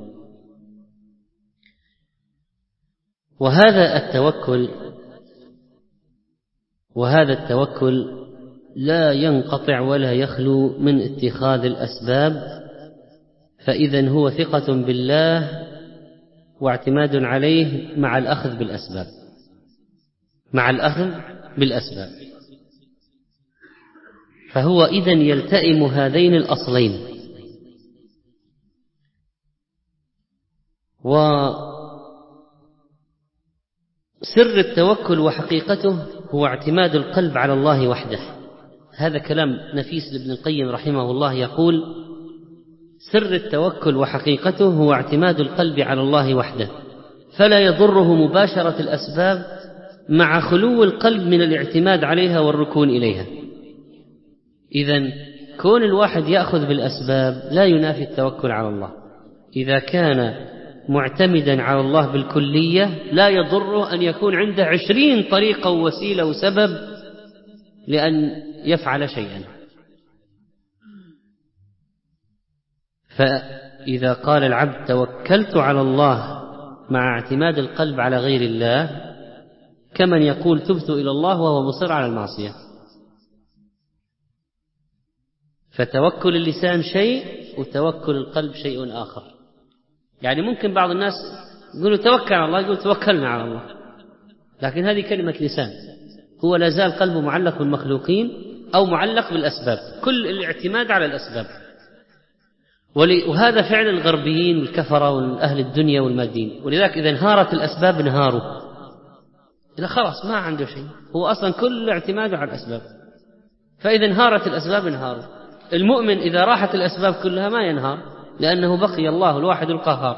وهذا التوكل لا ينقطع ولا يخلو من اتخاذ الأسباب، فإذن هو ثقة بالله واعتماد عليه مع الأخذ بالأسباب، فهو إذن يلتئم هذين الأصلين. وسر التوكل وحقيقته هو اعتماد القلب على الله وحده. هذا كلام نفيس لابن القيم رحمه الله، يقول: سر التوكل وحقيقته هو اعتماد القلب على الله وحده، فلا يضره مباشرة الأسباب مع خلو القلب من الاعتماد عليها والركون إليها. إذن كون الواحد يأخذ بالأسباب لا ينافي التوكل على الله. إذا كان معتمدا على الله بالكلية لا يضره أن يكون عنده 20 طريقة ووسيلة وسبب لأن يفعل شيئا. فإذا قال العبد توكلت على الله مع اعتماد القلب على غير الله، كمن يقول تبت إلى الله وهو مصر على المعصية. فتوكل اللسان شيء وتوكل القلب شيء آخر. يعني ممكن بعض الناس يقولوا توكل على الله، يقول توكلنا على الله، لكن هذه كلمة لسان. هو لا زال قلبه معلق بالمخلوقين أو معلق بالأسباب، كل الاعتماد على الأسباب. وهذا فعل الغربيين والكفرة والأهل الدنيا والمادين. ولذلك إذا انهارت الأسباب انهاروا، إذا خلاص ما عنده شيء، هو أصلا كل اعتماده على الأسباب، فإذا انهارت الأسباب انهاروا. المؤمن إذا راحت الأسباب كلها ما ينهار، لأنه بقي الله الواحد القهار.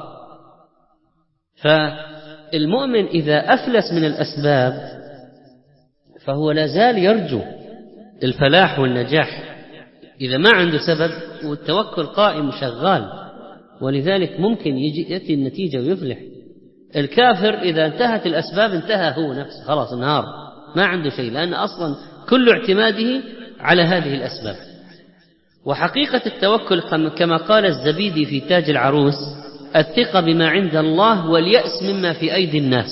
فالمؤمن إذا أفلس من الأسباب فهو لا زال يرجو الفلاح والنجاح إذا ما عنده سبب، والتوكل قائم شغال، ولذلك ممكن يأتي النتيجة ويفلح. الكافر إذا انتهت الأسباب انتهى هو نفسه، خلاص انهار، ما عنده شيء، لأن أصلا كل اعتماده على هذه الأسباب. وحقيقة التوكل كما قال الزبيدي في تاج العروس: الثقة بما عند الله واليأس مما في أيدي الناس.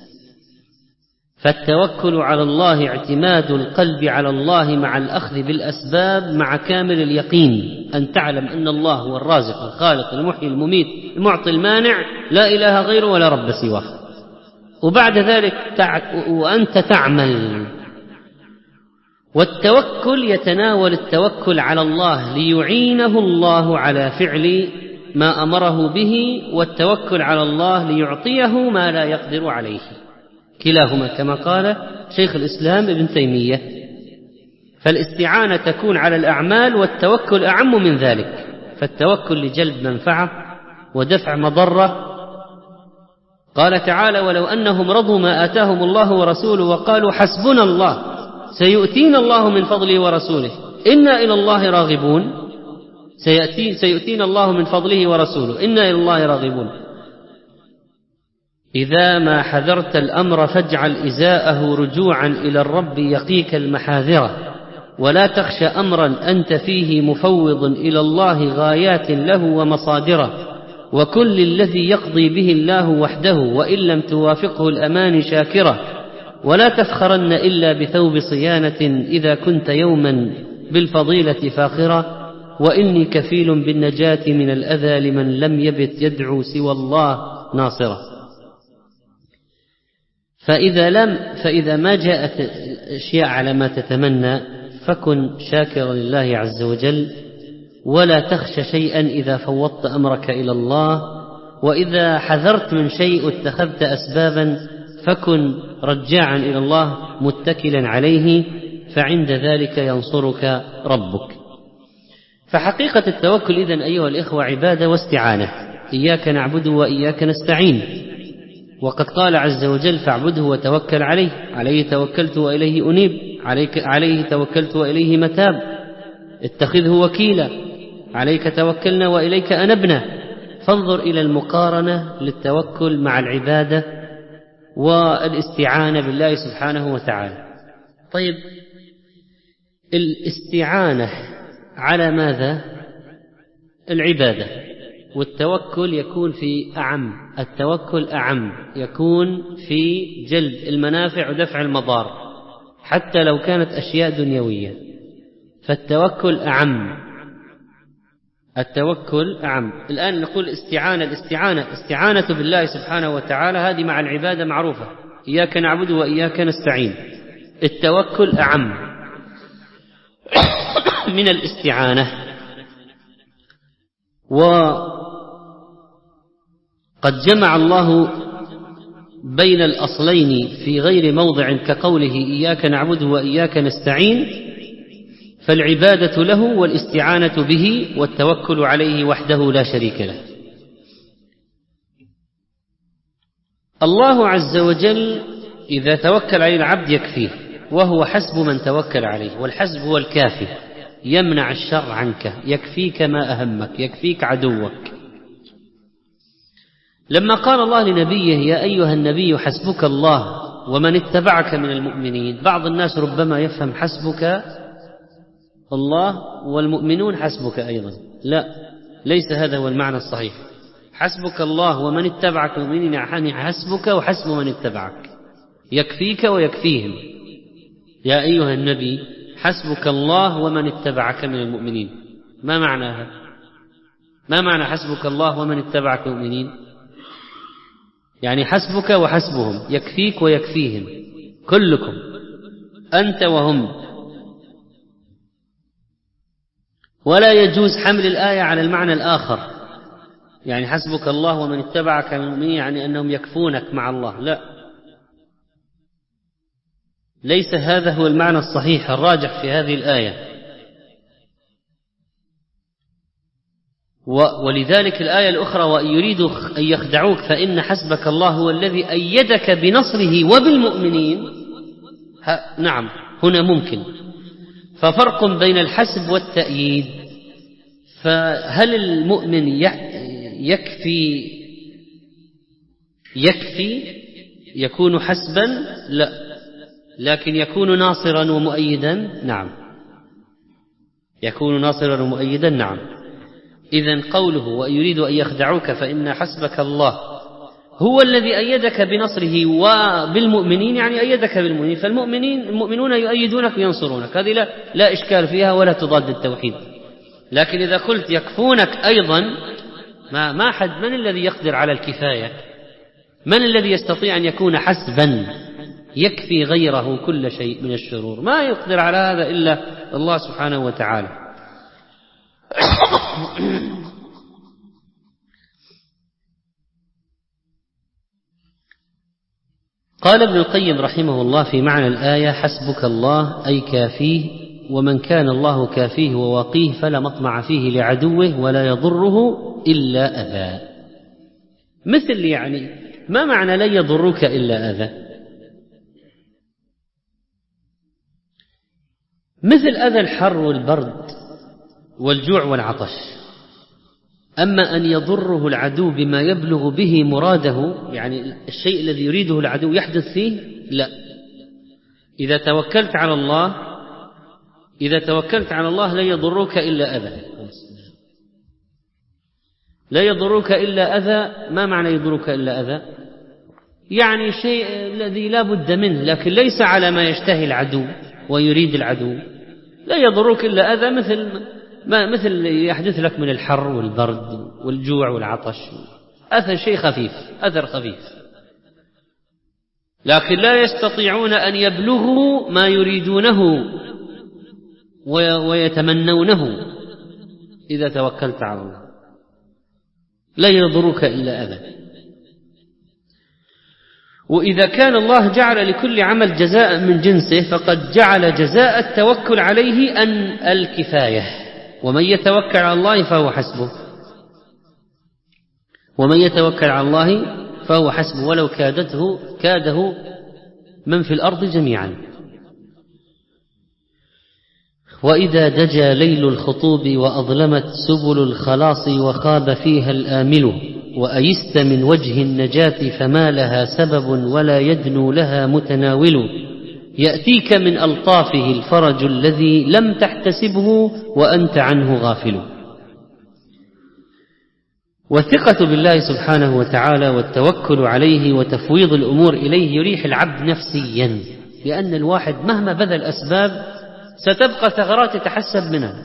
فالتوكل على الله اعتماد القلب على الله مع الأخذ بالأسباب مع كامل اليقين، أن تعلم أن الله هو الرازق الخالق المحيي المميت المعطي المانع، لا إله غيره ولا رب سواه. وبعد ذلك وأنت تعمل. والتوكل يتناول التوكل على الله ليعينه الله على فعل ما أمره به، والتوكل على الله ليعطيه ما لا يقدر عليه، كلاهما كما قال شيخ الإسلام ابن تيمية. فالاستعانة تكون على الأعمال، والتوكل أعم من ذلك، فالتوكل لجلب منفعة ودفع مضرة. قال تعالى: ولو أنهم رضوا ما آتاهم الله ورسوله وقالوا حسبنا الله سيؤتينا الله من فضله ورسوله إنا إلى الله راغبون. سيؤتينا الله من فضله ورسوله إنا إلى الله راغبون. إذا ما حذرت الأمر فاجعل إزاءه رجوعا إلى الرب يقيك المحاذرة، ولا تخشى أمرا أنت فيه مفوض إلى الله غايات له ومصادره، وكل الذي يقضي به الله وحده وإن لم توافقه الأمان شاكرة، ولا تفخرن إلا بثوب صيانة إذا كنت يوما بالفضيلة فاخرة، وإني كفيل بالنجاة من الأذى لمن لم يبت يدعو سوى الله ناصرة. فإذا ما جاءت الأشياء على ما تتمنى فكن شاكرا لله عز وجل، ولا تخشى شيئا إذا فوضت أمرك إلى الله، وإذا حذرت من شيء واتخذت أسبابا فكن رجاعا إلى الله متكلا عليه، فعند ذلك ينصرك ربك. فحقيقة التوكل إذن أيها الإخوة عبادة واستعانة، إياك نعبد وإياك نستعين. وقد قال عز وجل: فاعبده وتوكل عليه، عليه توكلت وإليه أنيب، عليه توكلت وإليه متاب، اتخذه وكيلا، عليك توكلنا وإليك أنبنا. فانظر إلى المقارنة للتوكل مع العبادة والاستعانة بالله سبحانه وتعالى. طيب، الاستعانة على ماذا؟ العبادة. والتوكل يكون في أعم، التوكل أعم، يكون في جلب المنافع ودفع المضار حتى لو كانت أشياء دنيوية، فالتوكل أعم، التوكل أعم. الآن نقول الاستعانة بالله سبحانه وتعالى هذه مع العبادة معروفة، إياك نعبد وإياك نستعين. التوكل أعم من الاستعانة. وقد جمع الله بين الأصلين في غير موضع كقوله: إياك نعبد وإياك نستعين، فالعبادة له والاستعانة به والتوكل عليه وحده لا شريك له. الله عز وجل إذا توكل عليه العبد يكفيه، وهو حسب من توكل عليه، والحسب هو الكافي، يمنع الشر عنك، يكفيك ما أهمك، يكفيك عدوك. لما قال الله لنبيه: يا أيها النبي حسبك الله ومن اتبعك من المؤمنين، بعض الناس ربما يفهم حسبك الله والمؤمنون حسبك أيضا، لا، ليس هذا هو المعنى الصحيح. حسبك الله ومن اتبعك من المؤمنين يعني حسبك وحسب من اتبعك، يكفيك ويكفيهم. يا أيها النبي حسبك الله ومن اتبعك من المؤمنين، ما معناها؟ ما معنى حسبك الله ومن اتبعك من المؤمنين؟ يعني حسبك وحسبهم، يكفيك ويكفيهم كلكم. أنت وهم. ولا يجوز حمل الآية على المعنى الآخر، يعني حسبك الله ومن اتبعك من المؤمنين، يعني أنهم يكفونك مع الله، لا، ليس هذا هو المعنى الصحيح الراجح في هذه الآية. ولذلك الآية الأخرى وإن يريدوا أن يخدعوك فإن حسبك الله هو الذي أيدك بنصره وبالمؤمنين. نعم، هنا ممكن. ففرق بين الحسب والتأييد. فهل المؤمن يكفي يكون حسبا؟ لا، لكن يكون ناصرا ومؤيدا. نعم، يكون ناصرا ومؤيدا. نعم. إذن قوله وإن يريدوا أن يخدعوك فإن حسبك الله هو الذي أيدك بنصره وبالمؤمنين، يعني أيدك بالمؤمنين، فالمؤمنون يؤيدونك وينصرونك، هذه لا إشكال فيها ولا تضاد التوحيد. لكن إذا قلت يكفونك أيضا، ما حد من الذي يقدر على الكفاية؟ من الذي يستطيع أن يكون حسبا يكفي غيره كل شيء من الشرور؟ ما يقدر على هذا إلا الله سبحانه وتعالى. قال ابن القيم رحمه الله في معنى الآية: حسبك الله أي كافيه، ومن كان الله كافيه ووقيه فلا مطمع فيه لعدوه ولا يضره إلا أذى. مثل يعني ما معنى لا يضرك إلا أذى؟ مثل أذى الحر والبرد والجوع والعطش. أما أن يضره العدو بما يبلغ به مراده، يعني الشيء الذي يريده العدو يحدث فيه، لا. إذا توكلت على الله لا يضرك إلا أذى. لا يضرك إلا أذى. ما معنى يضرك إلا أذى؟ يعني شيء الذي لا بد منه، لكن ليس على ما يشتهي العدو ويريد العدو. لا يضرك إلا أذى، مثل يحدث لك من الحر والبرد والجوع والعطش. أثر شيء خفيف، أثر خفيف، لكن لا يستطيعون أن يبلغوا ما يريدونه ويتمنونه. إذا توكلت على الله لا يضرك إلا أذى. وإذا كان الله جعل لكل عمل جزاء من جنسه، فقد جعل جزاء التوكل عليه أن الكفاية. ومن يتوكل على الله فهو حسبه. ومن يتوكل على الله فهو حسبه ولو كاده من في الأرض جميعا. وإذا دجى ليل الخطوب وأظلمت سبل الخلاص وخاب فيها الآمل، وأيست من وجه النجاة فما لها سبب ولا يدنو لها متناول، يأتيك من ألطافه الفرج الذي لم تحتسبه وأنت عنه غافل. والثقة بالله سبحانه وتعالى والتوكل عليه وتفويض الأمور إليه يريح العبد نفسيا، لأن الواحد مهما بذل أسباب ستبقى ثغرات يتحسب منها،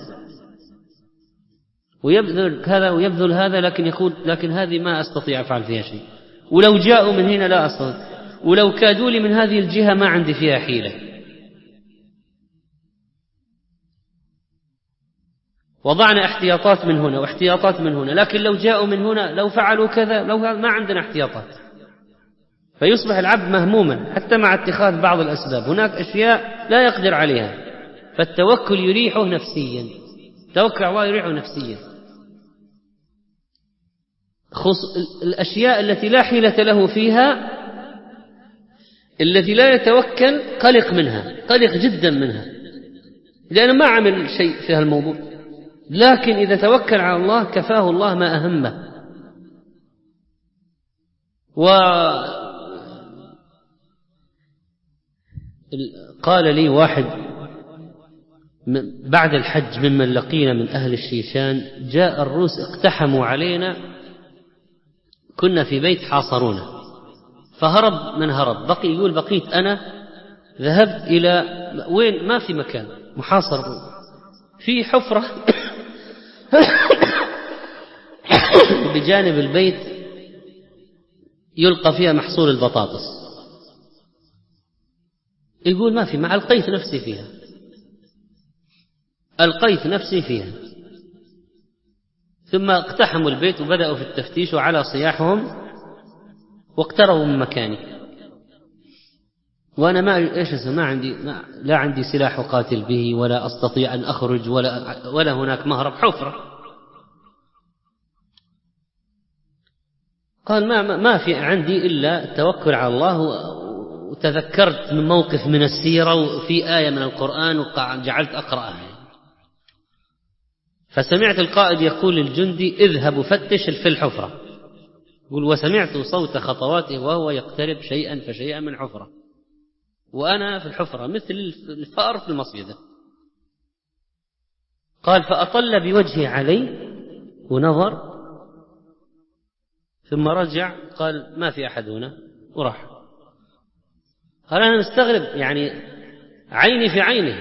ويبذل هذا ويبذل هذا، لكن يقول لكن هذه ما أستطيع أفعل فيها شيء، ولو جاءوا من هنا لا أستطيع، ولو كادوا لي من هذه الجهة ما عندي فيها حيلة. وضعنا احتياطات من هنا واحتياطات من هنا، لكن لو جاءوا من هنا لو فعلوا كذا لو ما عندنا احتياطات، فيصبح العبد مهموما حتى مع اتخاذ بعض الأسباب. هناك أشياء لا يقدر عليها، فالتوكل يريحه نفسيا، توكل على الله يريحه نفسيا. الأشياء التي لا حيلة له فيها، التي لا يتوكل قلق منها، قلق جدا منها، لأنه ما عمل شيء في هالموضوع. لكن إذا توكل على الله كفاه الله ما أهمه. قال لي واحد بعد الحج ممن لقينا من أهل الشيشان، جاء الروس اقتحموا علينا، كنا في بيت حاصرونا، فهرب من هرب، بقيت أنا، ذهبت إلى وين ما في مكان، محاصر في حفرة بجانب البيت يلقى فيها محصول البطاطس. يقول ما في، ما ألقيت نفسي فيها. ثم اقتحموا البيت وبدأوا في التفتيش وعلى صياحهم واقتربوا من مكاني، وأنا لا عندي سلاح أقاتل به، ولا أستطيع أن أخرج، ولا هناك مهرب، حفرة. قال ما في عندي إلا التوكل على الله. وتذكرت من موقف من السيرة وفي آية من القرآن وجعلت أقرأها. فسمعت القائد يقول للجندي اذهب فتش في الحفرة. يقول وسمعت صوت خطواته وهو يقترب شيئا فشيئا من حفرة، وأنا في الحفرة مثل الفأر في المصيدة. قال فأطل بوجهي علي ونظر، ثم رجع قال ما في أحد هنا وراح. قال أنا مستغرب، يعني عيني في عينه.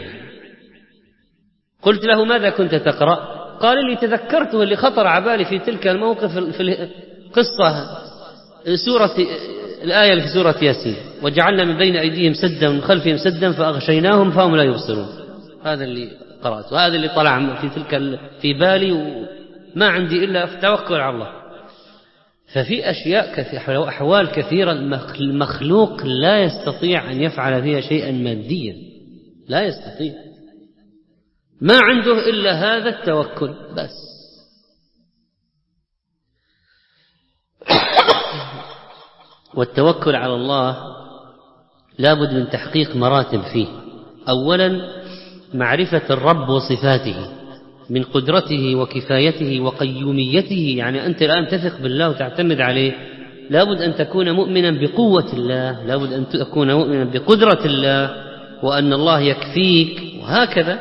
قلت له ماذا كنت تقرأ؟ قال لي تذكرته اللي خطر عبالي في تلك الموقف في القصة، الآية في سورة ياسين، وجعلنا من بين أيديهم سدا ومن خلفهم سدا فأغشيناهم فهم لا يبصرون. هذا اللي قرأته، هذا اللي طلع في بالي، وما عندي إلا التوكل على الله. ففي أشياء كثيرة، أحوال كثيرة المخلوق لا يستطيع أن يفعل فيها شيئا ماديا، لا يستطيع، ما عنده إلا هذا التوكل بس. والتوكل على الله لابد من تحقيق مراتب فيه. أولا معرفة الرب وصفاته من قدرته وكفايته وقيوميته، يعني أنت الآن تثق بالله وتعتمد عليه، لابد أن تكون مؤمنا بقوة الله، لابد أن تكون مؤمنا بقدرة الله، وأن الله يكفيك، وهكذا.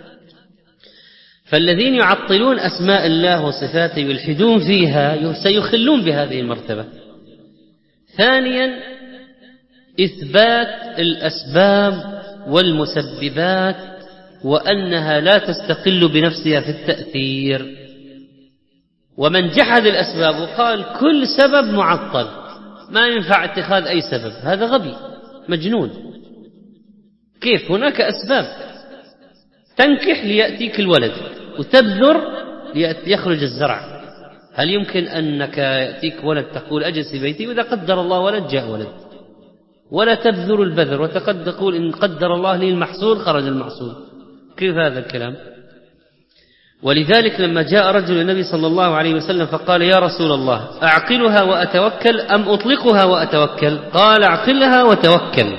فالذين يعطلون أسماء الله وصفاته يلحدون فيها سيخلون بهذه المرتبة. ثانيا إثبات الأسباب والمسببات، وأنها لا تستقل بنفسها في التأثير. ومن جحد الأسباب وقال كل سبب معطل، ما ينفع اتخاذ أي سبب، هذا غبي مجنون. كيف؟ هناك أسباب، تنكح ليأتيك الولد، وتبذر ليخرج الزرع. هل يمكن أنك يأتيك ولد تقول أجلس في بيتي وإذا قدر الله ولد جاء ولد؟ ولا تبذر البذر وتقد تقول إن قدر الله لي المحصول خرج المحصول. كيف هذا الكلام؟ ولذلك لما جاء رجل النبي صلى الله عليه وسلم فقال يا رسول الله أعقلها وأتوكل أم أطلقها وأتوكل؟ قال أعقلها وتوكل.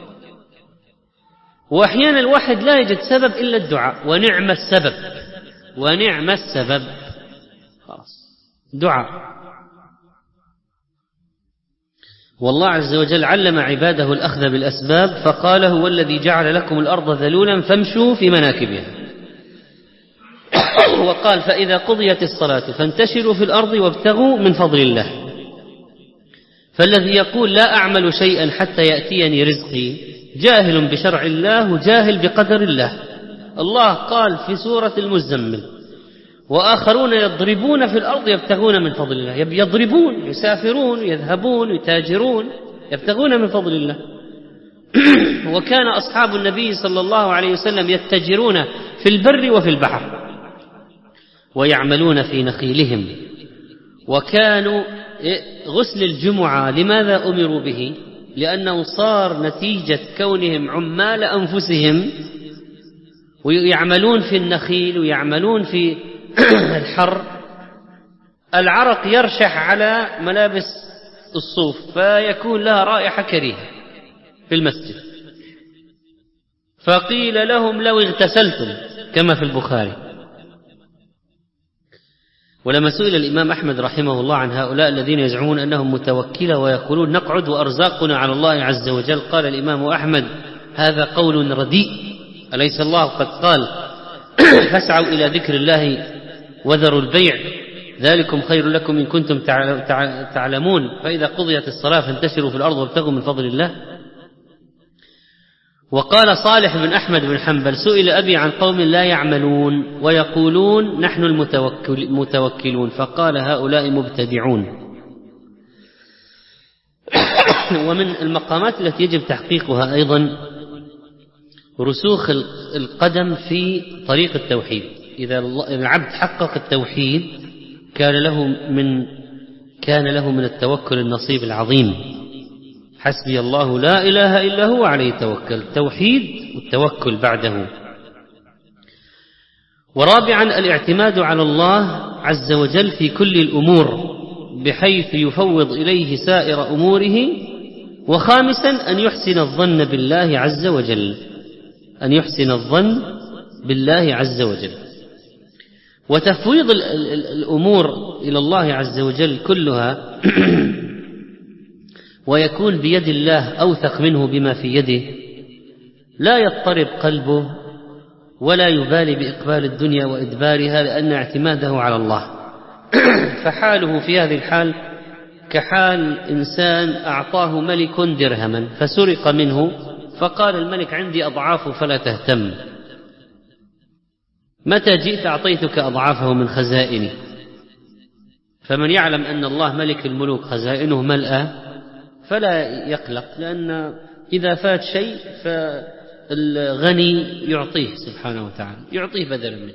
وأحيانا الواحد لا يجد سبب إلا الدعاء، ونعم السبب، ونعم السبب، خلاص دعاء. والله عز وجل علم عباده الأخذ بالأسباب، فقال هو الذي جعل لكم الأرض ذلولا فامشوا في مناكبها. وقال فإذا قضيت الصلاة فانتشروا في الأرض وابتغوا من فضل الله. فالذي يقول لا أعمل شيئا حتى يأتيني رزقي جاهل بشرع الله وجاهل بقدر الله. الله قال في سورة المزمل وآخرون يضربون في الأرض يبتغون من فضل الله. يضربون، يسافرون، يذهبون، يتاجرون، يبتغون من فضل الله. وكان أصحاب النبي صلى الله عليه وسلم يتجرون في البر وفي البحر ويعملون في نخيلهم. وكانوا غسل الجمعة لماذا أمروا به؟ لأنه صار نتيجة كونهم عمال أنفسهم ويعملون في النخيل ويعملون في الحر، العرق يرشح على ملابس الصوف فيكون لها رائحة كريهة في المسجد. فقيل لهم لو اغتسلتم، كما في البخاري. ولما سئل الإمام أحمد رحمه الله عن هؤلاء الذين يزعمون أنهم متوكلة ويقولون نقعد وأرزاقنا على الله عز وجل، قال الإمام أحمد هذا قول رديء، أليس الله قد قال فاسعوا إلى ذكر الله وذروا البيع ذلكم خير لكم إن كنتم تعلمون، فإذا قضيت الصلاة فانتشروا في الأرض وابتغوا من فضل الله. وقال صالح بن أحمد بن حنبل سئل أبي عن قوم لا يعملون ويقولون نحن المتوكلون، فقال هؤلاء مبتدعون. ومن المقامات التي يجب تحقيقها أيضا رسوخ القدم في طريق التوحيد. إذا العبد حقق التوحيد كان له من التوكل النصيب العظيم. حسبي الله لا إله إلا هو عليه توكل، توحيد والتوكل بعده. ورابعا الاعتماد على الله عز وجل في كل الأمور بحيث يفوض إليه سائر أموره. وخامسا أن يحسن الظن بالله عز وجل، أن يحسن الظن بالله عز وجل. وتفويض الأمور إلى الله عز وجل كلها ويكون بيد الله أوثق منه بما في يده، لا يضطرب قلبه ولا يبالي بإقبال الدنيا وإدبارها، لأن اعتماده على الله. فحاله في هذه الحال كحال إنسان أعطاه ملك درهما فسرق منه، فقال الملك عندي أضعافه فلا تهتم، متى جئت أعطيتك أضعافه من خزائني. فمن يعلم أن الله ملك الملوك خزائنه ملأى فلا يقلق، لأن إذا فات شيء فالغني يعطيه سبحانه وتعالى، يعطيه بدلا منه.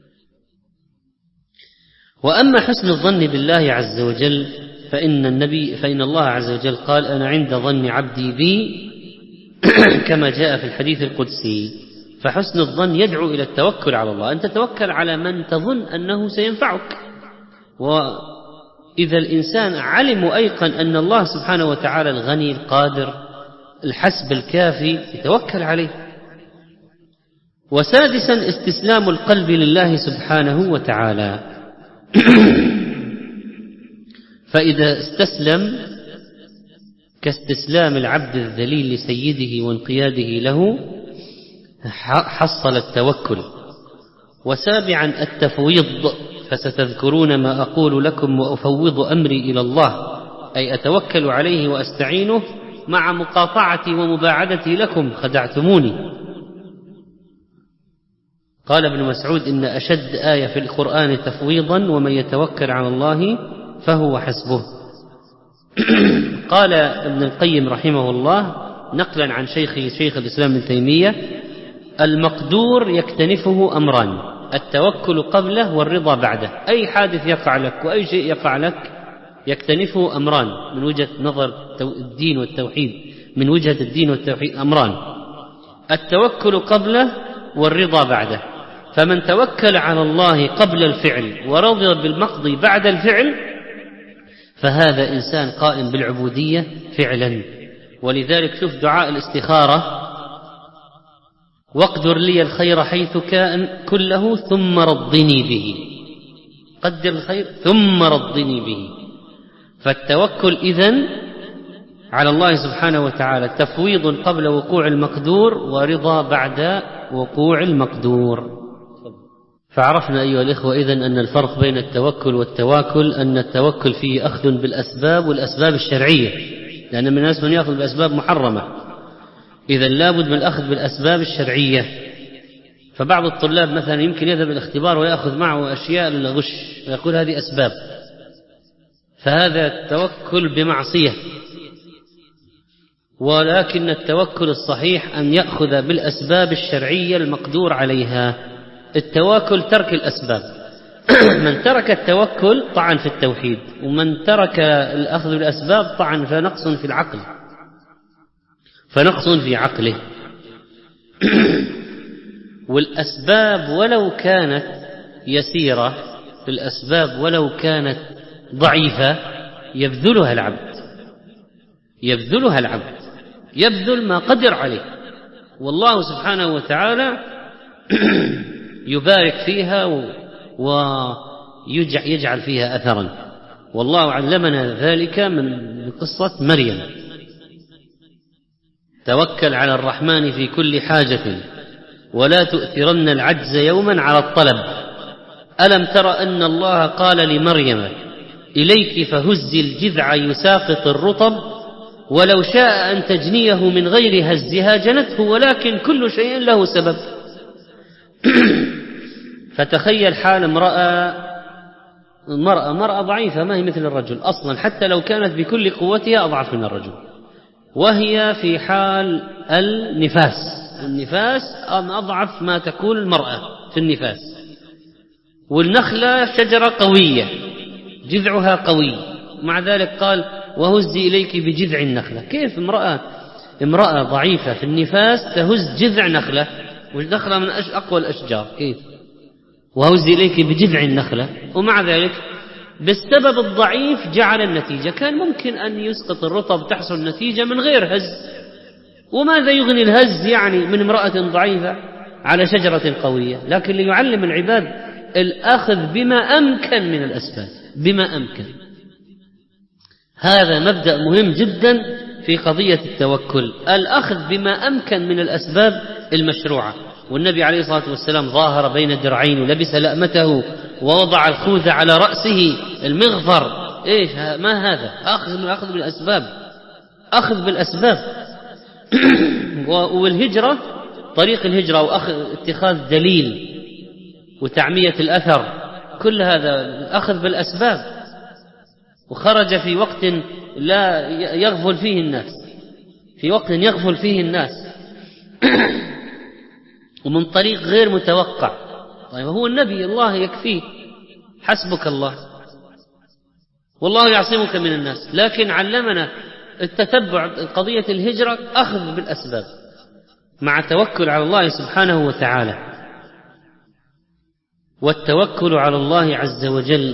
وأما حسن الظن بالله عز وجل فإن الله عز وجل قال أنا عند ظن عبدي بي كما جاء في الحديث القدسي. فحسن الظن يدعو إلى التوكل على الله، أن تتوكل على من تظن أنه سينفعك. وإذا الإنسان علم وأيقن أن الله سبحانه وتعالى الغني القادر الحسب الكافي يتوكل عليه. وسادسا استسلام القلب لله سبحانه وتعالى. فإذا استسلم كاستسلام العبد الذليل لسيده وانقياده له حصل التوكل. وسابعا التفويض، فستذكرون ما أقول لكم وأفوض أمري إلى الله، أي أتوكل عليه وأستعينه مع مقاطعتي ومباعدتي لكم خدعتموني. قال ابن مسعود إن أشد آية في القرآن تفويضا ومن يتوكل على الله فهو حسبه. قال ابن القيم رحمه الله نقلا عن شيخ الإسلام ابن تيمية المقدور يكتنفه أمران، التوكل قبله والرضا بعده. أي حادث يقع لك وأي شيء يقع لك يكتنفه أمران من وجهة نظر الدين والتوحيد، من وجهة الدين والتوحيد أمران، التوكل قبله والرضا بعده. فمن توكل على الله قبل الفعل ورضي بالمقضي بعد الفعل فهذا إنسان قائم بالعبودية فعلا. ولذلك شوف دعاء الاستخارة واقدر لي الخير حيث كان كله ثم رضني به، قدر الخير ثم رضني به. فالتوكل إذن على الله سبحانه وتعالى تفويض قبل وقوع المقدور ورضا بعد وقوع المقدور. فعرفنا أيها الإخوة إذن أن الفرق بين التوكل والتواكل أن التوكل فيه أخذ بالأسباب والأسباب الشرعية، لأن من الناس من يأخذ بأسباب محرمة، إذن لابد من الأخذ بالأسباب الشرعية. فبعض الطلاب مثلا يمكن يذهب الاختبار ويأخذ معه أشياء للغش ويقول هذه أسباب، فهذا التوكل بمعصية. ولكن التوكل الصحيح أن يأخذ بالأسباب الشرعية المقدور عليها. التواكل ترك الأسباب. من ترك التوكل طعن في التوحيد، ومن ترك الأخذ بالأسباب طعن فنقص في العقل، فنقص في عقله. والأسباب ولو كانت يسيرة، الأسباب ولو كانت ضعيفة يبذلها العبد، يبذل ما قدر عليه، والله سبحانه وتعالى يبارك فيها ويجعل فيها أثرا. والله علمنا ذلك من قصة مريم. توكل على الرحمن في كل حاجة ولا تؤثرن العجز يوما على الطلب. ألم تر أن الله قال لمريم إليك فهزي الجذع يساقط الرطب ولو شاء أن تجنيه من غير هزها جنته ولكن كل شيء له سبب. فتخيل حال امرأة ضعيفة ما هي مثل الرجل أصلا، حتى لو كانت بكل قوتها أضعف من الرجل، وهي في حال النفاس النفاس أضعف ما تكون المرأة في النفاس. والنخلة شجرة قوية جذعها قوي، مع ذلك قال وهزي إليك بجذع النخلة. كيف امرأة ضعيفة في النفاس تهز جذع نخلة، والنخلة من أقوى الأشجار، كيف وهزي إليك بجذع النخلة؟ ومع ذلك بالسبب الضعيف جعل النتيجة. كان ممكن أن يسقط الرطب تحصل النتيجة من غير هز. وماذا يغني الهز يعني من امرأة ضعيفة على شجرة قوية؟ لكن ليعلم العباد الأخذ بما أمكن من الأسباب، بما أمكن. هذا مبدأ مهم جدا في قضية التوكل، الأخذ بما أمكن من الأسباب المشروعة. والنبي عليه الصلاة والسلام ظاهر بين درعين ولبس لأمته ووضع الخوذ على رأسه المغفر. إيش ما هذا؟ أخذ بالأسباب، أخذ بالأسباب. والهجرة، طريق الهجرة واتخاذ دليل وتعمية الأثر، كل هذا أخذ بالأسباب. وخرج في وقت لا يغفل فيه الناس، في وقت يغفل فيه الناس ومن طريق غير متوقع. طيب هو النبي، الله يكفيه، حسبك الله والله يعصمك من الناس. لكن علمنا التتبع قضية الهجرة، أخذ بالأسباب مع توكل على الله سبحانه وتعالى. والتوكل على الله عز وجل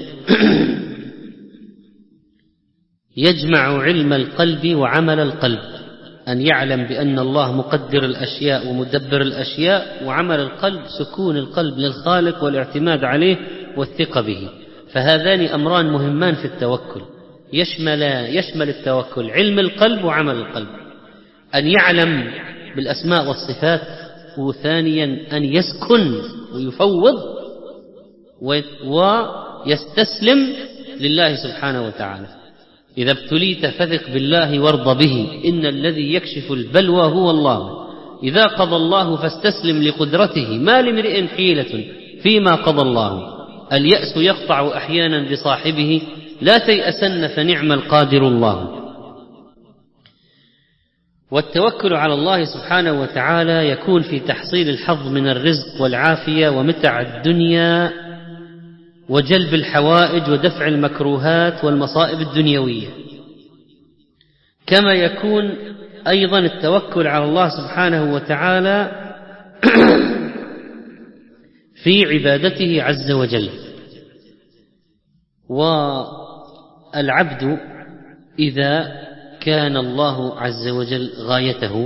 يجمع علم القلب وعمل القلب، أن يعلم بأن الله مقدر الأشياء ومدبر الأشياء، وعمل القلب سكون القلب للخالق والاعتماد عليه والثقة به. فهذان أمران مهمان في التوكل، يشمل التوكل علم القلب وعمل القلب، أن يعلم بالأسماء والصفات، وثانيا أن يسكن ويفوض ويستسلم لله سبحانه وتعالى. إذا ابتليت فثق بالله وارض به، إن الذي يكشف البلوى هو الله. إذا قضى الله فاستسلم لقدرته، ما لامرئ حيلة فيما قضى الله. اليأس يقطع أحيانا بصاحبه، لا تيأسن فنعم القادر الله. والتوكل على الله سبحانه وتعالى يكون في تحصيل الحظ من الرزق والعافية ومتع الدنيا وجلب الحوائج ودفع المكروهات والمصائب الدنيوية. كما يكون أيضا التوكل على الله سبحانه وتعالى في عبادته عز وجل. والعبد إذا كان الله عز وجل غايته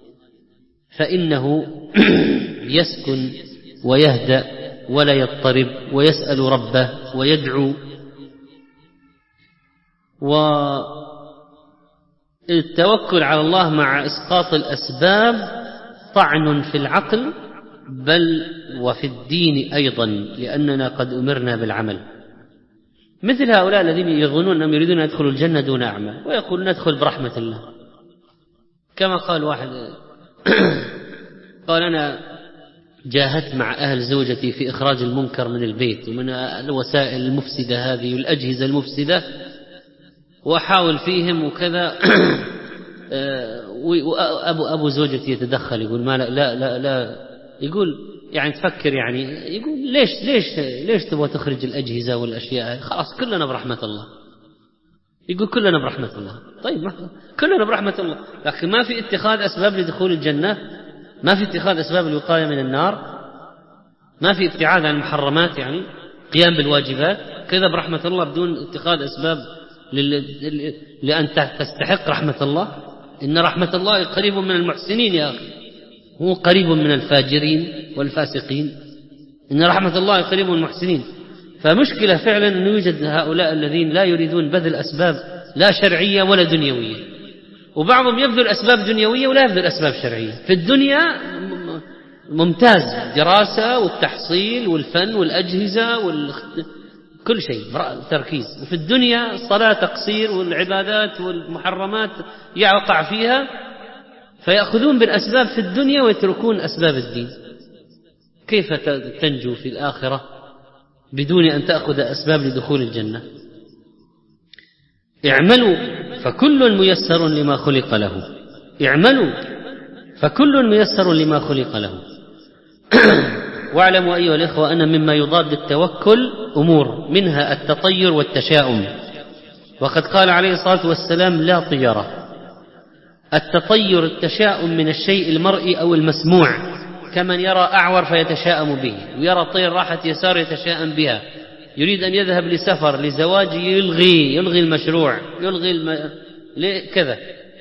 فإنه يسكن ويهدأ ولا يضطرب، ويسأل ربه ويدعو. والتوكل على الله مع إسقاط الأسباب طعن في العقل بل وفي الدين أيضا، لأننا قد أمرنا بالعمل. مثل هؤلاء الذين يظنون أنهم يريدون أن يدخلوا الجنة دون أعمال، ويقول ندخل برحمة الله. كما قال واحد قال أنا جاهدت مع أهل زوجتي في إخراج المنكر من البيت ومن الوسائل المفسدة هذه والأجهزة المفسدة، وأحاول فيهم وكذا. وأبو زوجتي يتدخل يقول ما لا لا لا، يقول يعني تفكر، يعني يقول ليش تبغى تخرج الأجهزة والأشياء؟ خلاص كلنا برحمة الله. يقول كلنا برحمة الله. طيب كلنا برحمة الله، لكن ما في اتخاذ أسباب لدخول الجنة، ما في اتخاذ أسباب الوقاية من النار، ما في ابتعاد عن المحرمات، يعني قيام بالواجبات كذا برحمة الله بدون اتخاذ أسباب لأن تستحق رحمة الله. إن رحمة الله قريب من المحسنين يا أخي، هو قريب من الفاجرين والفاسقين. إن رحمة الله قريب من المحسنين. فمشكلة فعلا أن يوجد هؤلاء الذين لا يريدون بذل أسباب لا شرعية ولا دنيوية، وبعضهم يبذل أسباب دنيوية ولا يبذل أسباب شرعية. في الدنيا ممتاز، دراسة والتحصيل والفن والأجهزة كل شيء تركيز، وفي الدنيا الصلاة تقصير والعبادات والمحرمات يقع فيها، فيأخذون بالأسباب في الدنيا ويتركون أسباب الدين. كيف تنجو في الآخرة بدون أن تأخذ أسباب لدخول الجنة؟ اعملوا فكل ميسر لما خلق له، اعملوا فكل ميسر لما خلق له. واعلموا أيها الإخوة أن مما يضاد التوكل أمور، منها التطير والتشاؤم، وقد قال عليه الصلاة والسلام: لا طيرة. التطير التشاؤم من الشيء المرئي أو المسموع، كمن يرى أعور فيتشاءم به، ويرى طير راحة يسار يتشاءم بها، يريد أن يذهب لسفر لزواج يلغي المشروع، كذا.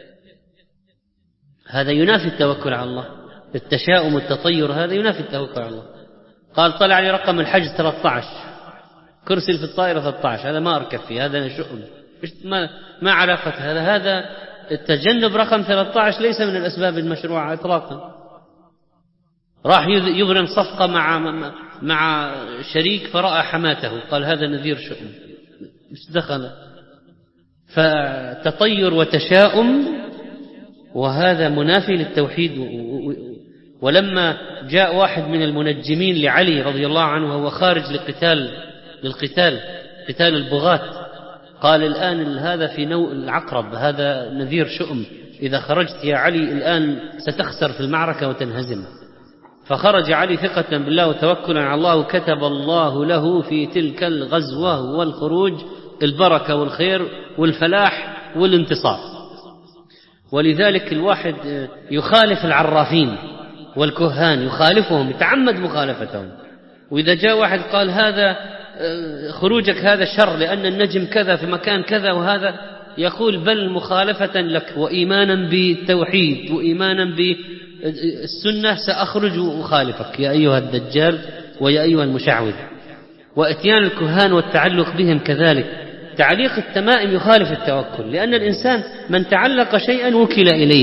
هذا ينافي التوكل على الله. التشاؤم والتطير هذا ينافي التوكل على الله. قال: طلع لي رقم الحجز 13، كرسي في الطائرة 13، هذا ما أركب فيه، هذا شؤم، ما علاقة هذا التجنب رقم 13 ليس من الأسباب المشروعة إطلاقا. راح يبرم صفقة مع شريك فرأى حماته، قال: هذا نذير شؤم، مش دخل. فتطير وتشاؤم، وهذا منافي للتوحيد. ولما جاء واحد من المنجمين لعلي رضي الله عنه وهو خارج للقتال قتال البغاة، قال: الآن هذا في نوء العقرب، هذا نذير شؤم، إذا خرجت يا علي الآن ستخسر في المعركة وتنهزم. فخرج علي ثقة بالله وتوكلا على الله، وكتب الله له في تلك الغزوة والخروج البركة والخير والفلاح والانتصار. ولذلك الواحد يخالف العرافين والكهان، يخالفهم، يتعمد مخالفتهم. وإذا جاء واحد قال: هذا خروجك هذا شر لأن النجم كذا في مكان كذا، وهذا يقول: بل مخالفة لك وإيمانا بالتوحيد وإيمانا بالسنة سأخرج وأخالفك يا أيها الدجال ويا أيها المشعوذ. وإتيان الكهان والتعلق بهم كذلك. تعليق التمائم يخالف التوكل، لأن الإنسان من تعلق شيئا وكل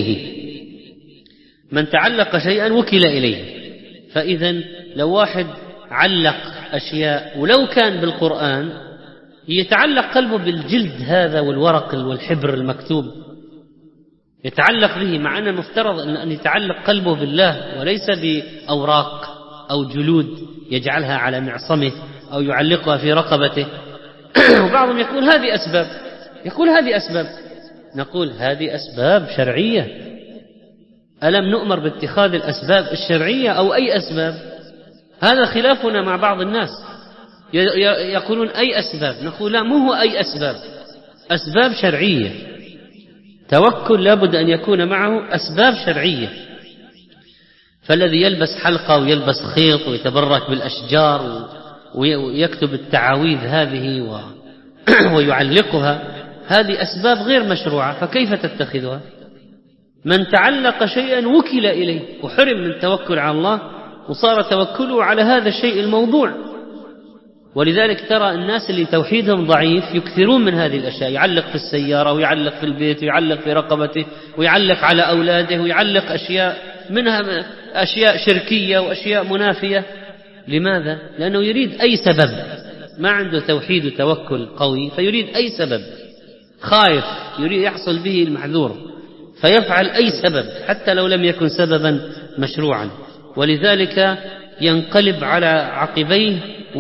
إليه. فإذا لو واحد علق أشياء ولو كان بالقرآن، يتعلق قلبه بالجلد هذا والورق والحبر المكتوب، يتعلق به، مع أن المفترض أن يتعلق قلبه بالله وليس بأوراق أو جلود يجعلها على معصمه أو يعلقها في رقبته. وبعضهم يقول: هذه أسباب. نقول: هذه أسباب شرعية. ألم نؤمر باتخاذ الأسباب الشرعية أو أي أسباب؟ هذا خلافنا مع بعض الناس، يقولون: أي أسباب؟ نقول: لا، مو هو أي أسباب شرعية. توكل لابد أن يكون معه أسباب شرعية. فالذي يلبس حلقة ويلبس خيط ويتبرك بالأشجار ويكتب التعاويذ هذه ويعلقها، هذه أسباب غير مشروعة، فكيف تتخذها؟ من تعلق شيئا وكل إليه وحرم من التوكل على الله، وصار توكله على هذا الشيء الموضوع. ولذلك ترى الناس اللي توحيدهم ضعيف يكثرون من هذه الأشياء، يعلق في السيارة ويعلق في البيت ويعلق في رقبته ويعلق على أولاده ويعلق أشياء، منها أشياء شركية وأشياء منافية. لماذا؟ لأنه يريد أي سبب، ما عنده توحيد وتوكل قوي، فيريد أي سبب، خايف يريد يحصل به المحذور، فيفعل أي سبب حتى لو لم يكن سببا مشروعا. ولذلك ينقلب على عقبيه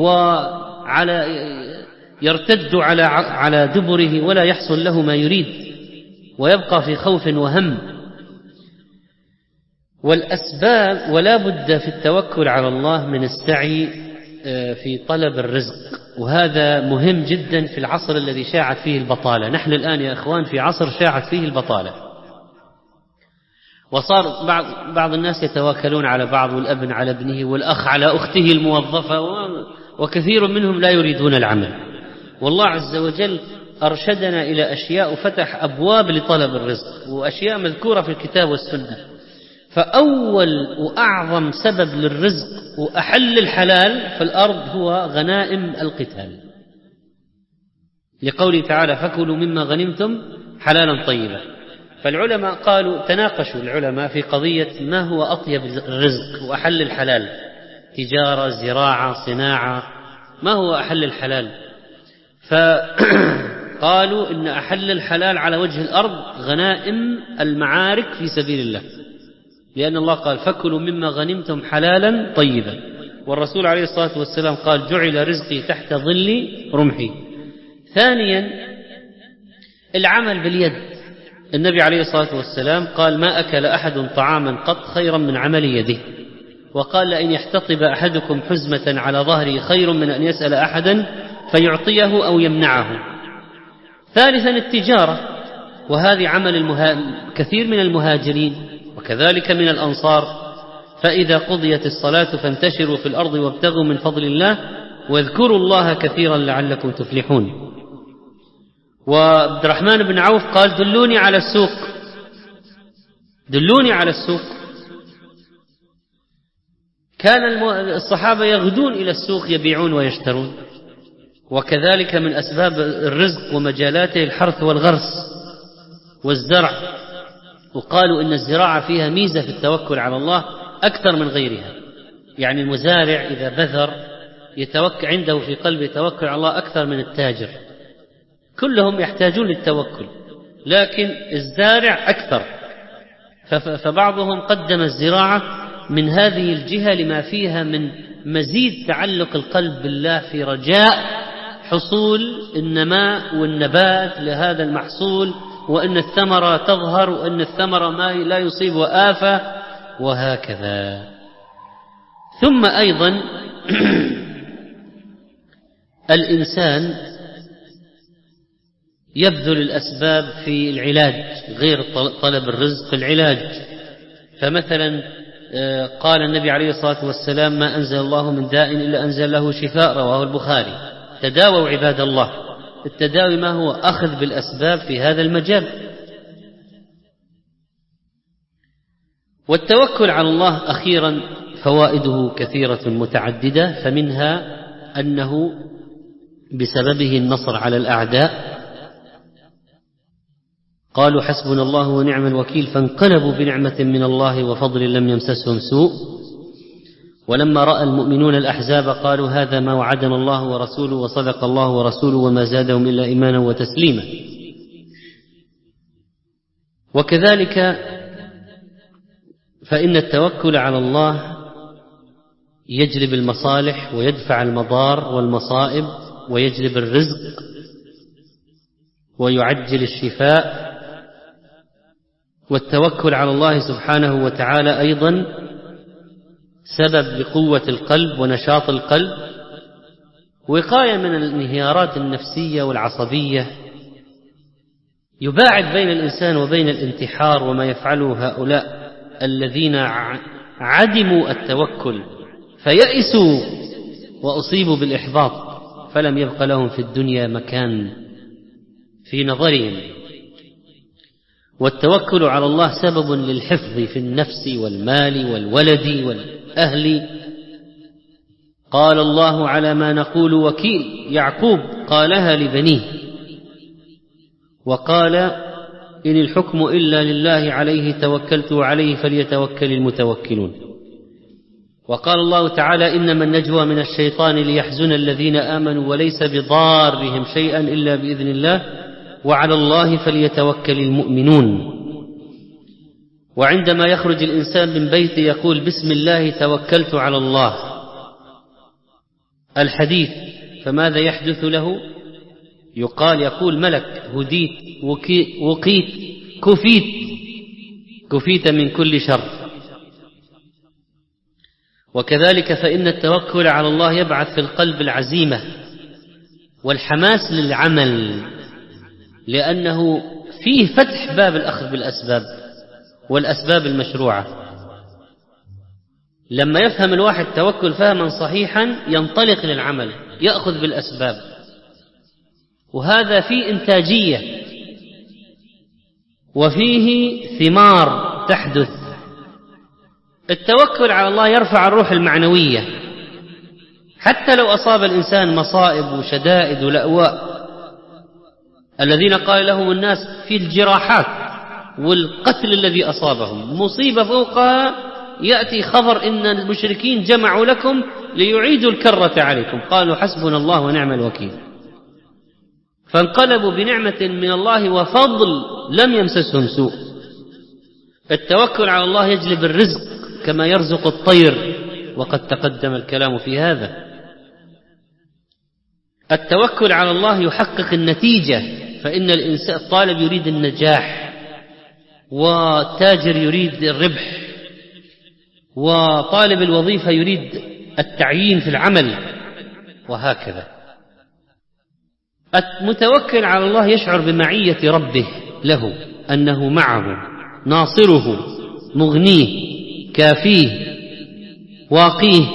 يرتد على دبره، ولا يحصل له ما يريد، ويبقى في خوف وهم. والأسباب، ولا بد في التوكل على الله من السعي في طلب الرزق، وهذا مهم جدا في العصر الذي شاعت فيه البطالة. نحن الآن يا أخوان في عصر شاعت فيه البطالة، وصار بعض الناس يتواكلون على بعض، والابن على ابنه والأخ على أخته الموظفة، وكثير منهم لا يريدون العمل. والله عز وجل أرشدنا إلى أشياء وفتح أبواب لطلب الرزق، وأشياء مذكورة في الكتاب والسنة. فأول وأعظم سبب للرزق وأحل الحلال في الأرض هو غنائم القتال، لقوله تعالى: فكلوا مما غنمتم حلالا طيبا. فالعلماء قالوا، تناقشوا العلماء في قضية ما هو أطيب الرزق وأحل الحلال، تجارة، زراعة، صناعة، ما هو أحل الحلال؟ فقالوا إن أحل الحلال على وجه الأرض غنائم المعارك في سبيل الله، لأن الله قال: فكلوا مما غنمتم حلالا طيبا. والرسول عليه الصلاة والسلام قال: جعل رزقي تحت ظل رمحي. ثانيا العمل باليد، النبي عليه الصلاة والسلام قال: ما أكل أحد طعاما قط خيرا من عمل يده. وقال: لئن يحتطب أحدكم حزمة على ظهره خير من أن يسأل أحدا فيعطيه أو يمنعه. ثالثا التجارة، وهذه عمل كثير من المهاجرين وكذلك من الأنصار. فإذا قضيت الصلاة فانتشروا في الأرض وابتغوا من فضل الله واذكروا الله كثيرا لعلكم تفلحون. وعبد الرحمن بن عوف قال: دلوني على السوق، دلوني على السوق. كان الصحابة يغدون إلى السوق يبيعون ويشترون. وكذلك من أسباب الرزق ومجالاته الحرث والغرس والزرع. وقالوا إن الزراعة فيها ميزة في التوكل على الله أكثر من غيرها. يعني المزارع إذا بذر يتوكل عنده في قلبه توكل على الله أكثر من التاجر. كلهم يحتاجون للتوكل، لكن الزارع أكثر. فبعضهم قدم الزراعة من هذه الجهة لما فيها من مزيد تعلق القلب بالله في رجاء حصول النماء والنبات لهذا المحصول، وأن الثمرة تظهر، وأن الثمرة ما لا يصيبها آفة، وهكذا. ثم أيضا الإنسان يبذل الأسباب في العلاج غير طلب الرزق في العلاج. فمثلا قال النبي عليه الصلاة والسلام: ما أنزل الله من داء إلا أنزل له شفاء، رواه البخاري. تداووا عباد الله. التداوي ما هو؟ أخذ بالأسباب في هذا المجال. والتوكل على الله أخيرا فوائده كثيرة متعددة، فمنها أنه بسببه النصر على الأعداء. قالوا: حسبنا الله ونعم الوكيل، فانقلبوا بنعمة من الله وفضل لم يمسسهم سوء. ولما رأى المؤمنون الأحزاب قالوا: هذا ما وعدنا الله ورسوله وصدق الله ورسوله وما زادهم إلا إيمانا وتسليما. وكذلك فإن التوكل على الله يجلب المصالح ويدفع المضار والمصائب ويجلب الرزق ويعجل الشفاء. والتوكل على الله سبحانه وتعالى أيضا سبب لقوة القلب ونشاط القلب، وقاية من الانهيارات النفسية والعصبية. يباعد بين الإنسان وبين الانتحار وما يفعله هؤلاء الذين عدموا التوكل فيأسوا وأصيبوا بالإحباط، فلم يبق لهم في الدنيا مكان في نظرهم. والتوكل على الله سبب للحفظ في النفس والمال والولد والأهل. قال الله: على ما نقول وكيل. يعقوب قالها لبنيه، وقال: إن الحكم إلا لله عليه توكلت وعليه فليتوكل المتوكلون. وقال الله تعالى: إنما النجوى من الشيطان ليحزن الذين آمنوا وليس بضارهم شيئا إلا بإذن الله وعلى الله فليتوكل المؤمنون. وعندما يخرج الإنسان من بيته يقول: بسم الله توكلت على الله. الحديث: فماذا يحدث له؟ يقول ملك: هديت، وقيت، كفيت من كل شر. وكذلك فإن التوكل على الله يبعث في القلب العزيمة والحماس للعمل، لأنه فيه فتح باب الأخذ بالأسباب والأسباب المشروعة. لما يفهم الواحد توكل فهما صحيحا ينطلق للعمل، يأخذ بالأسباب، وهذا فيه إنتاجية وفيه ثمار تحدث. التوكل على الله يرفع الروح المعنوية، حتى لو أصاب الإنسان مصائب وشدائد ولأواء. الذين قال لهم الناس في الجراحات والقتل الذي أصابهم مصيبة فوقها، يأتي خبر إن المشركين جمعوا لكم ليعيدوا الكرة عليكم، قالوا: حسبنا الله ونعم الوكيل. فانقلبوا بنعمة من الله وفضل لم يمسسهم سوء. التوكل على الله يجلب الرزق كما يرزق الطير، وقد تقدم الكلام في هذا. التوكل على الله يحقق النتيجة، فإن الإنسان الطالب يريد النجاح والتاجر يريد الربح، وطالب الوظيفة يريد التعيين في العمل، وهكذا. المتوكل على الله يشعر بمعية ربه له، أنه معه ناصره مغنيه كافيه واقيه.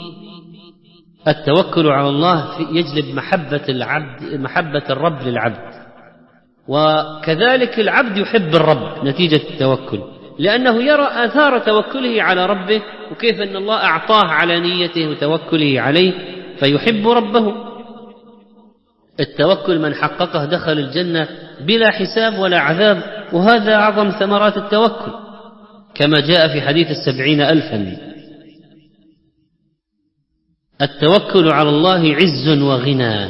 التوكل على الله يجلب محبة الرب للعبد، وكذلك العبد يحب الرب نتيجة التوكل، لأنه يرى آثار توكله على ربه، وكيف أن الله أعطاه على نيته وتوكله عليه فيحب ربه. التوكل من حققه دخل الجنة بلا حساب ولا عذاب، وهذا أعظم ثمرات التوكل، كما جاء في حديث 70,000. التوكل على الله عز وغنى.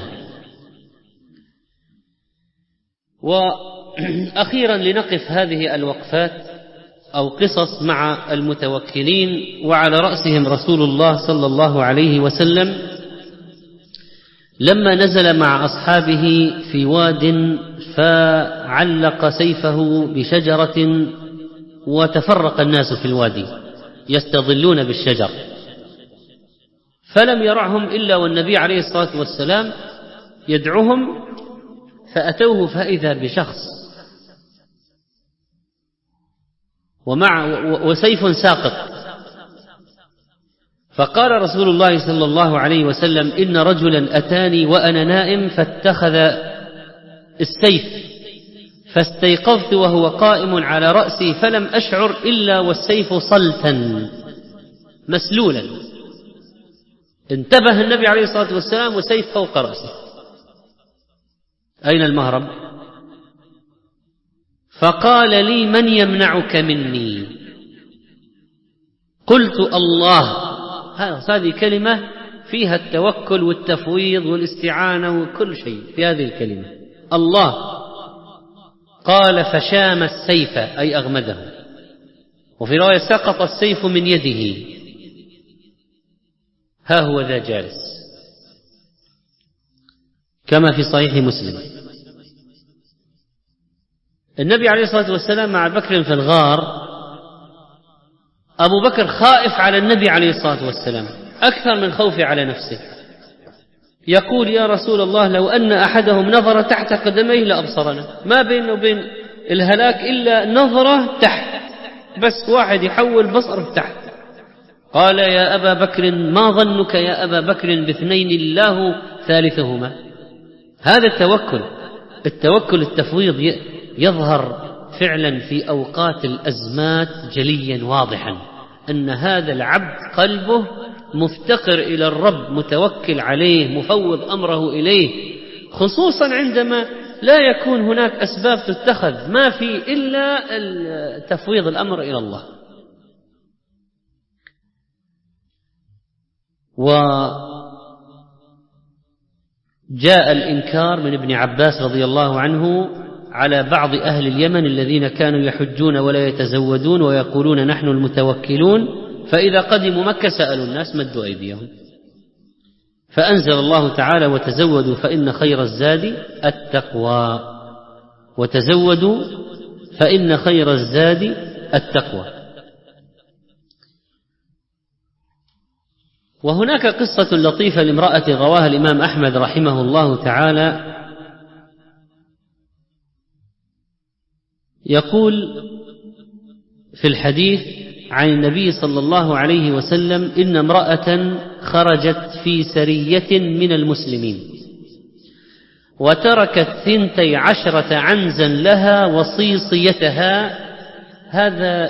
وأخيرا لنقف هذه الوقفات أو قصص مع المتوكلين، وعلى رأسهم رسول الله صلى الله عليه وسلم لما نزل مع أصحابه في واد فعلق سيفه بشجرة، وتفرق الناس في الوادي يستظلون بالشجر، فلم يرعهم إلا والنبي عليه الصلاة والسلام يدعوهم، فأتوه فإذا بشخص وسيف ساقط، فقال رسول الله صلى الله عليه وسلم: إن رجلا أتاني وأنا نائم فاتخذ السيف، فاستيقظت وهو قائم على رأسي، فلم أشعر إلا والسيف صلتا مسلولا. انتبه النبي عليه الصلاة والسلام وسيف فوق رأسه، أين المهرب؟ فقال لي: من يمنعك مني؟ قلت: الله. هذه كلمة فيها التوكل والتفويض والاستعانة وكل شيء في هذه الكلمة، الله. قال: فشام السيف، أي أغمده. وفي رواية: سقط السيف من يده، ها هو ذا جالس، كما في صحيح مسلم. النبي عليه الصلاة والسلام مع بكر في الغار، أبو بكر خائف على النبي عليه الصلاة والسلام أكثر من خوفه على نفسه، يقول: يا رسول الله، لو أن أحدهم نظر تحت قدميه لأبصرنا، ما بينه وبين الهلاك إلا نظرة تحت، بس واحد يحول بصره تحت. قال: يا أبا بكر، ما ظنك يا أبا بكر باثنين الله ثالثهما؟ هذا التوكل التفويض يظهر فعلا في أوقات الأزمات جليا واضحا، أن هذا العبد قلبه مفتقر إلى الرب، متوكل عليه، مفوض أمره إليه، خصوصا عندما لا يكون هناك أسباب تتخذ، ما في إلا تفويض الأمر إلى الله. وجاء الإنكار من ابن عباس رضي الله عنه على بعض أهل اليمن الذين كانوا يحجون ولا يتزودون ويقولون نحن المتوكلون، فإذا قدموا مكة سألوا الناس مدوا أيديهم، فأنزل الله تعالى: وتزودوا فإن خير الزاد التقوى، وتزودوا فإن خير الزاد التقوى. وهناك قصة لطيفة لامرأة رواها الإمام أحمد رحمه الله تعالى، يقول في الحديث عن النبي صلى الله عليه وسلم: إن امرأة خرجت في سرية من المسلمين وتركت 12 عنزا لها وصيصيتها، هذا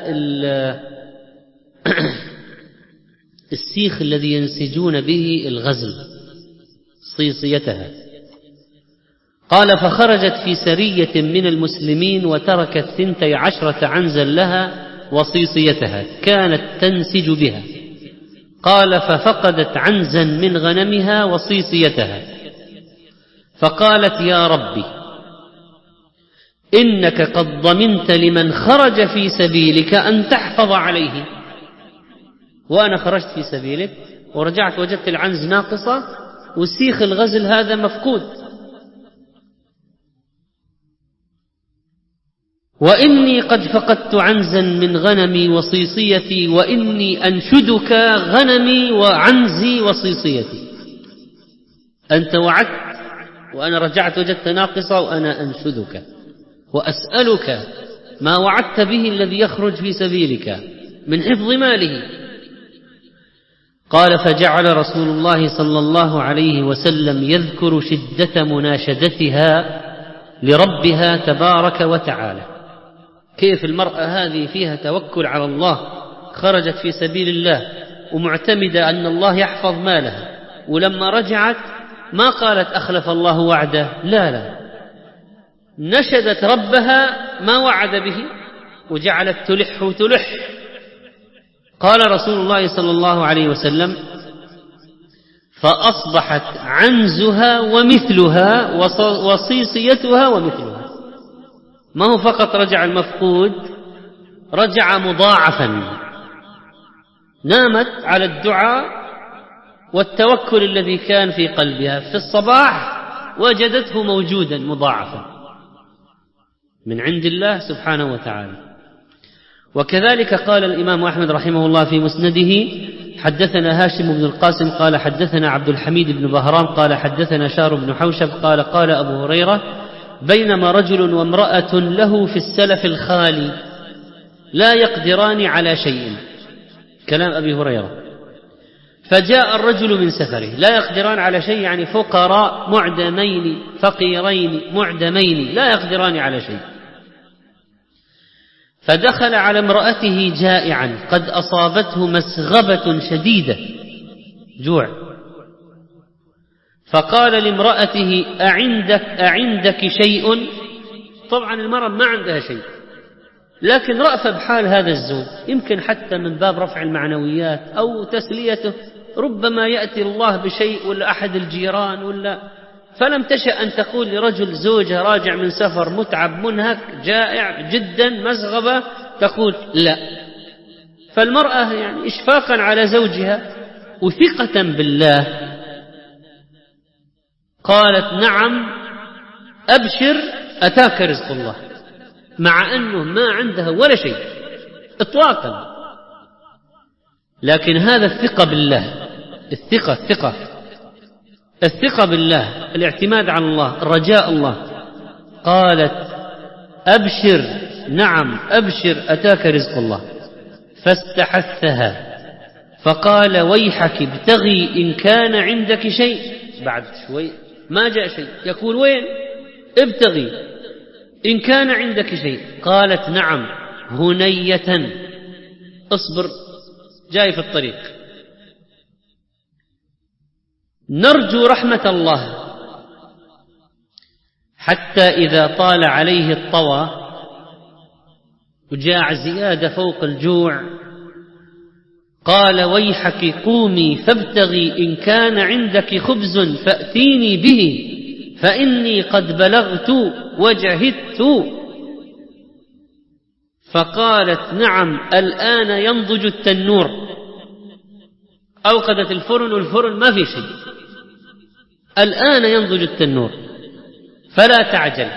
السيخ الذي ينسجون به الغزل، صيصيتها. قال: فخرجت في سرية من المسلمين وتركت 12 عنزا لها وصيصيتها كانت تنسج بها. قال: ففقدت عنزا من غنمها وصيصيتها، فقالت: يا ربي، إنك قد ضمنت لمن خرج في سبيلك أن تحفظ عليه، وأنا خرجت في سبيلك ورجعت وجدت العنز ناقصة والسيخ الغزل هذا مفقود. وإني قد فقدت عنزا من غنمي وصيصيتي، وإني أنشدك غنمي وعنزي وصيصيتي. أنت وعدت وأنا رجعت وجدت ناقصة، وأنا أنشدك وأسألك ما وعدت به الذي يخرج في سبيلك من حفظ ماله. قال: فجعل رسول الله صلى الله عليه وسلم يذكر شدة مناشدتها لربها تبارك وتعالى، كيف المرأة هذه فيها توكل على الله، خرجت في سبيل الله ومعتمدة أن الله يحفظ مالها، ولما رجعت ما قالت أخلف الله وعده، لا، نشدت ربها ما وعد به وجعلت تلح. قال رسول الله صلى الله عليه وسلم: فأصبحت عنزها ومثلها وصيصيتها ومثلها. ما هو فقط رجع المفقود، رجع مضاعفا. نامت على الدعاء والتوكل الذي كان في قلبها، في الصباح وجدته موجودا مضاعفا من عند الله سبحانه وتعالى. وكذلك قال الإمام أحمد رحمه الله في مسنده: حدثنا هاشم بن القاسم قال حدثنا عبد الحميد بن بهرام قال حدثنا شار بن حوشب قال أبو هريرة: بينما رجل وامرأة له في السلف الخالي لا يقدران على شيء، كلام أبي هريرة، فجاء الرجل من سفره، لا يقدران على شيء يعني فقراء معدمين فقيرين معدمين لا يقدران على شيء، فدخل على امرأته جائعا قد أصابته مسغبة شديدة جوع، فقال لامرأته: أعندك شيء؟ طبعا المرأة ما عندها شيء، لكن رأفة بحال هذا الزوج، يمكن حتى من باب رفع المعنويات أو تسليته، ربما يأتي الله بشيء ولا أحد الجيران ولا، فلم تشأ أن تقول لرجل زوجها راجع من سفر متعب منهك جائع جدا مسغبة تقول لا. فالمرأة يعني إشفاقا على زوجها وثقة بالله قالت: نعم أبشر أتاك رزق الله، مع أنه ما عندها ولا شيء إطلاقا، لكن هذا الثقة بالله، الثقة بالله، الاعتماد على الله، الرجاء الله. قالت: أبشر، نعم أبشر أتاك رزق الله. فاستحثها فقال: ويحك ابتغي إن كان عندك شيء. بعد شوي ما جاء شيء، يقول: وين ابتغي إن كان عندك شيء. قالت: نعم هنية، اصبر جاي في الطريق، نرجو رحمة الله. حتى إذا طال عليه الطوى وجاع زيادة فوق الجوع قال: ويحك قومي فابتغي إن كان عندك خبز فأتيني به فإني قد بلغت وجهدت. فقالت: نعم الآن ينضج التنور. أوقدت الفرن والفرن ما في شيء، الآن ينضج التنور فلا تعجل.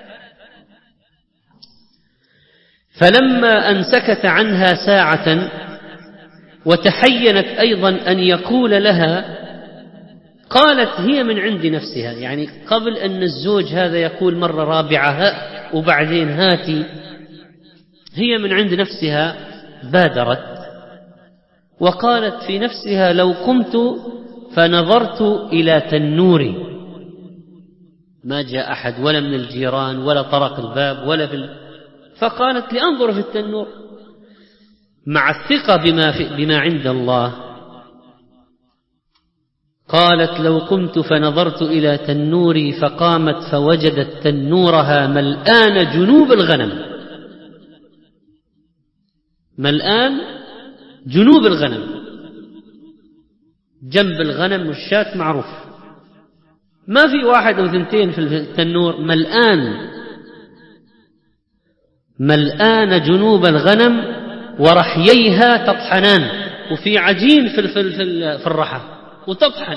فلما أن سكت عنها ساعة وتحينت أيضا أن يقول لها، قالت هي من عند نفسها، يعني قبل أن الزوج هذا يقول مرة رابعة وبعدين هاتي، هي من عند نفسها بادرت وقالت في نفسها: لو قمت فنظرت إلى تنوري. ما جاء أحد ولا من الجيران ولا طرق الباب ولا فقالت: لأنظر في التنور، مع الثقة بما عند الله. قالت: لو قمت فنظرت إلى تنوري، فقامت فوجدت تنورها ملآن جنوب الغنم، ملآن جنوب الغنم، جنب الغنم والشاة معروف، ما في واحد أو ثنتين في التنور، ملآن جنوب الغنم ورحييها تطحنان، وفي عجين في الرحى وتطحن.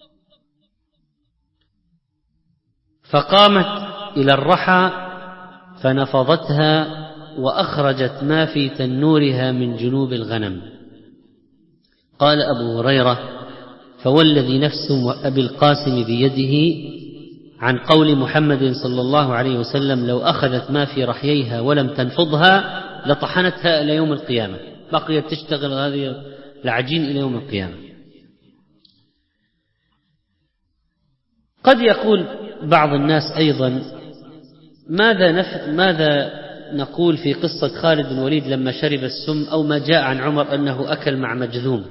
فقامت إلى الرحى فنفضتها وأخرجت ما في تنورها من جنوب الغنم. قال أبو هريرة: فوالذي نفس أبي القاسم بيده، عن قول محمد صلى الله عليه وسلم: لو أخذت ما في رحييها ولم تنفضها لطحنتها إلى يوم القيامة. بقيت تشتغل هذه العجين إلى يوم القيامة. قد يقول بعض الناس أيضا: ماذا نقول في قصة خالد بن الوليد لما شرب السم، أو ما جاء عن عمر أنه أكل مع مجذوم؟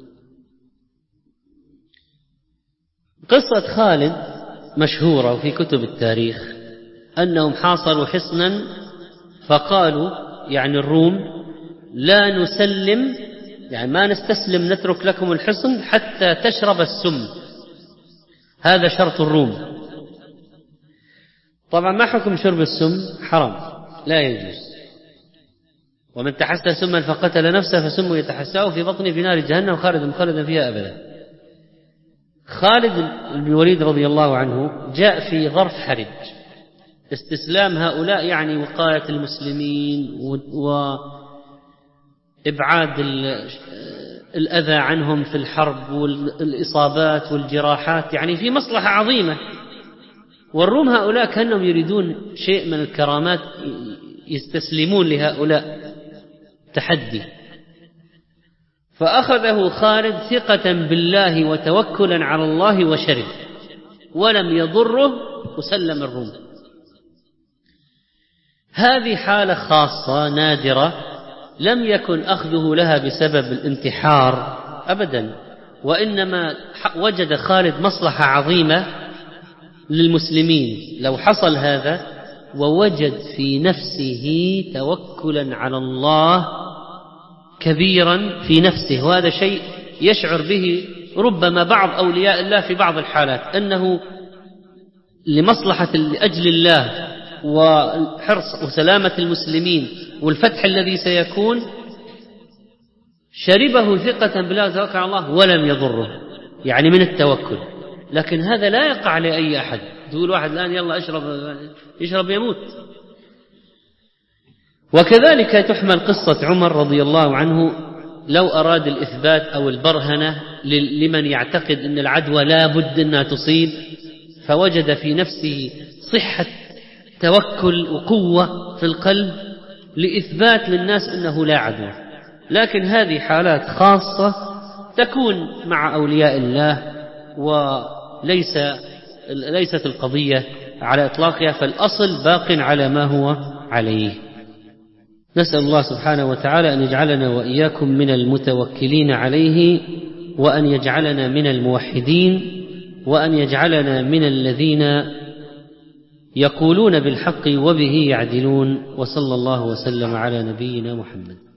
قصة خالد مشهورة وفي كتب التاريخ، أنهم حاصروا حصنا فقالوا، يعني الروم: لا نسلم، يعني ما نستسلم، نترك لكم الحصن حتى تشرب السم. هذا شرط الروم. طبعا ما حكم شرب السم؟ حرام، لا يجوز. ومن تحسى سما فقتل نفسه فسم يتحساه في بطنه في نار جهنم خالدا فيها أبدا. خالد بن الوليد رضي الله عنه جاء في ظرف حرج، استسلام هؤلاء يعني وقاية المسلمين وإبعاد الأذى عنهم في الحرب والإصابات والجراحات، يعني في مصلحة عظيمة. والروم هؤلاء كانوا يريدون شيء من الكرامات، يستسلمون لهؤلاء تحدي. فأخذه خالد ثقة بالله وتوكلا على الله وشرب، ولم يضره، وسلم الروم. هذه حالة خاصة نادرة، لم يكن أخذه لها بسبب الانتحار أبدا، وإنما وجد خالد مصلحة عظيمة للمسلمين لو حصل هذا، ووجد في نفسه توكلا على الله كبيرا في نفسه. وهذا شيء يشعر به ربما بعض أولياء الله في بعض الحالات، أنه لأجل الله وحرص وسلامة المسلمين والفتح الذي سيكون، شربه ثقة بالله وتوكل على الله ولم يضره، يعني من التوكل. لكن هذا لا يقع لأي أحد. تقول واحد الآن يلا يشرب يموت. وكذلك تحمل قصة عمر رضي الله عنه، لو أراد الإثبات أو البرهنة لمن يعتقد أن العدوى لا بد أنها تصيب، فوجد في نفسه صحة توكل وقوة في القلب لإثبات للناس أنه لا عدوى. لكن هذه حالات خاصة تكون مع أولياء الله، وليست القضية على إطلاقها، فالأصل باق على ما هو عليه. نسأل الله سبحانه وتعالى أن يجعلنا وإياكم من المتوكلين عليه، وأن يجعلنا من الموحدين، وأن يجعلنا من الذين يقولون بالحق وبه يعدلون. وصلى الله وسلم على نبينا محمد.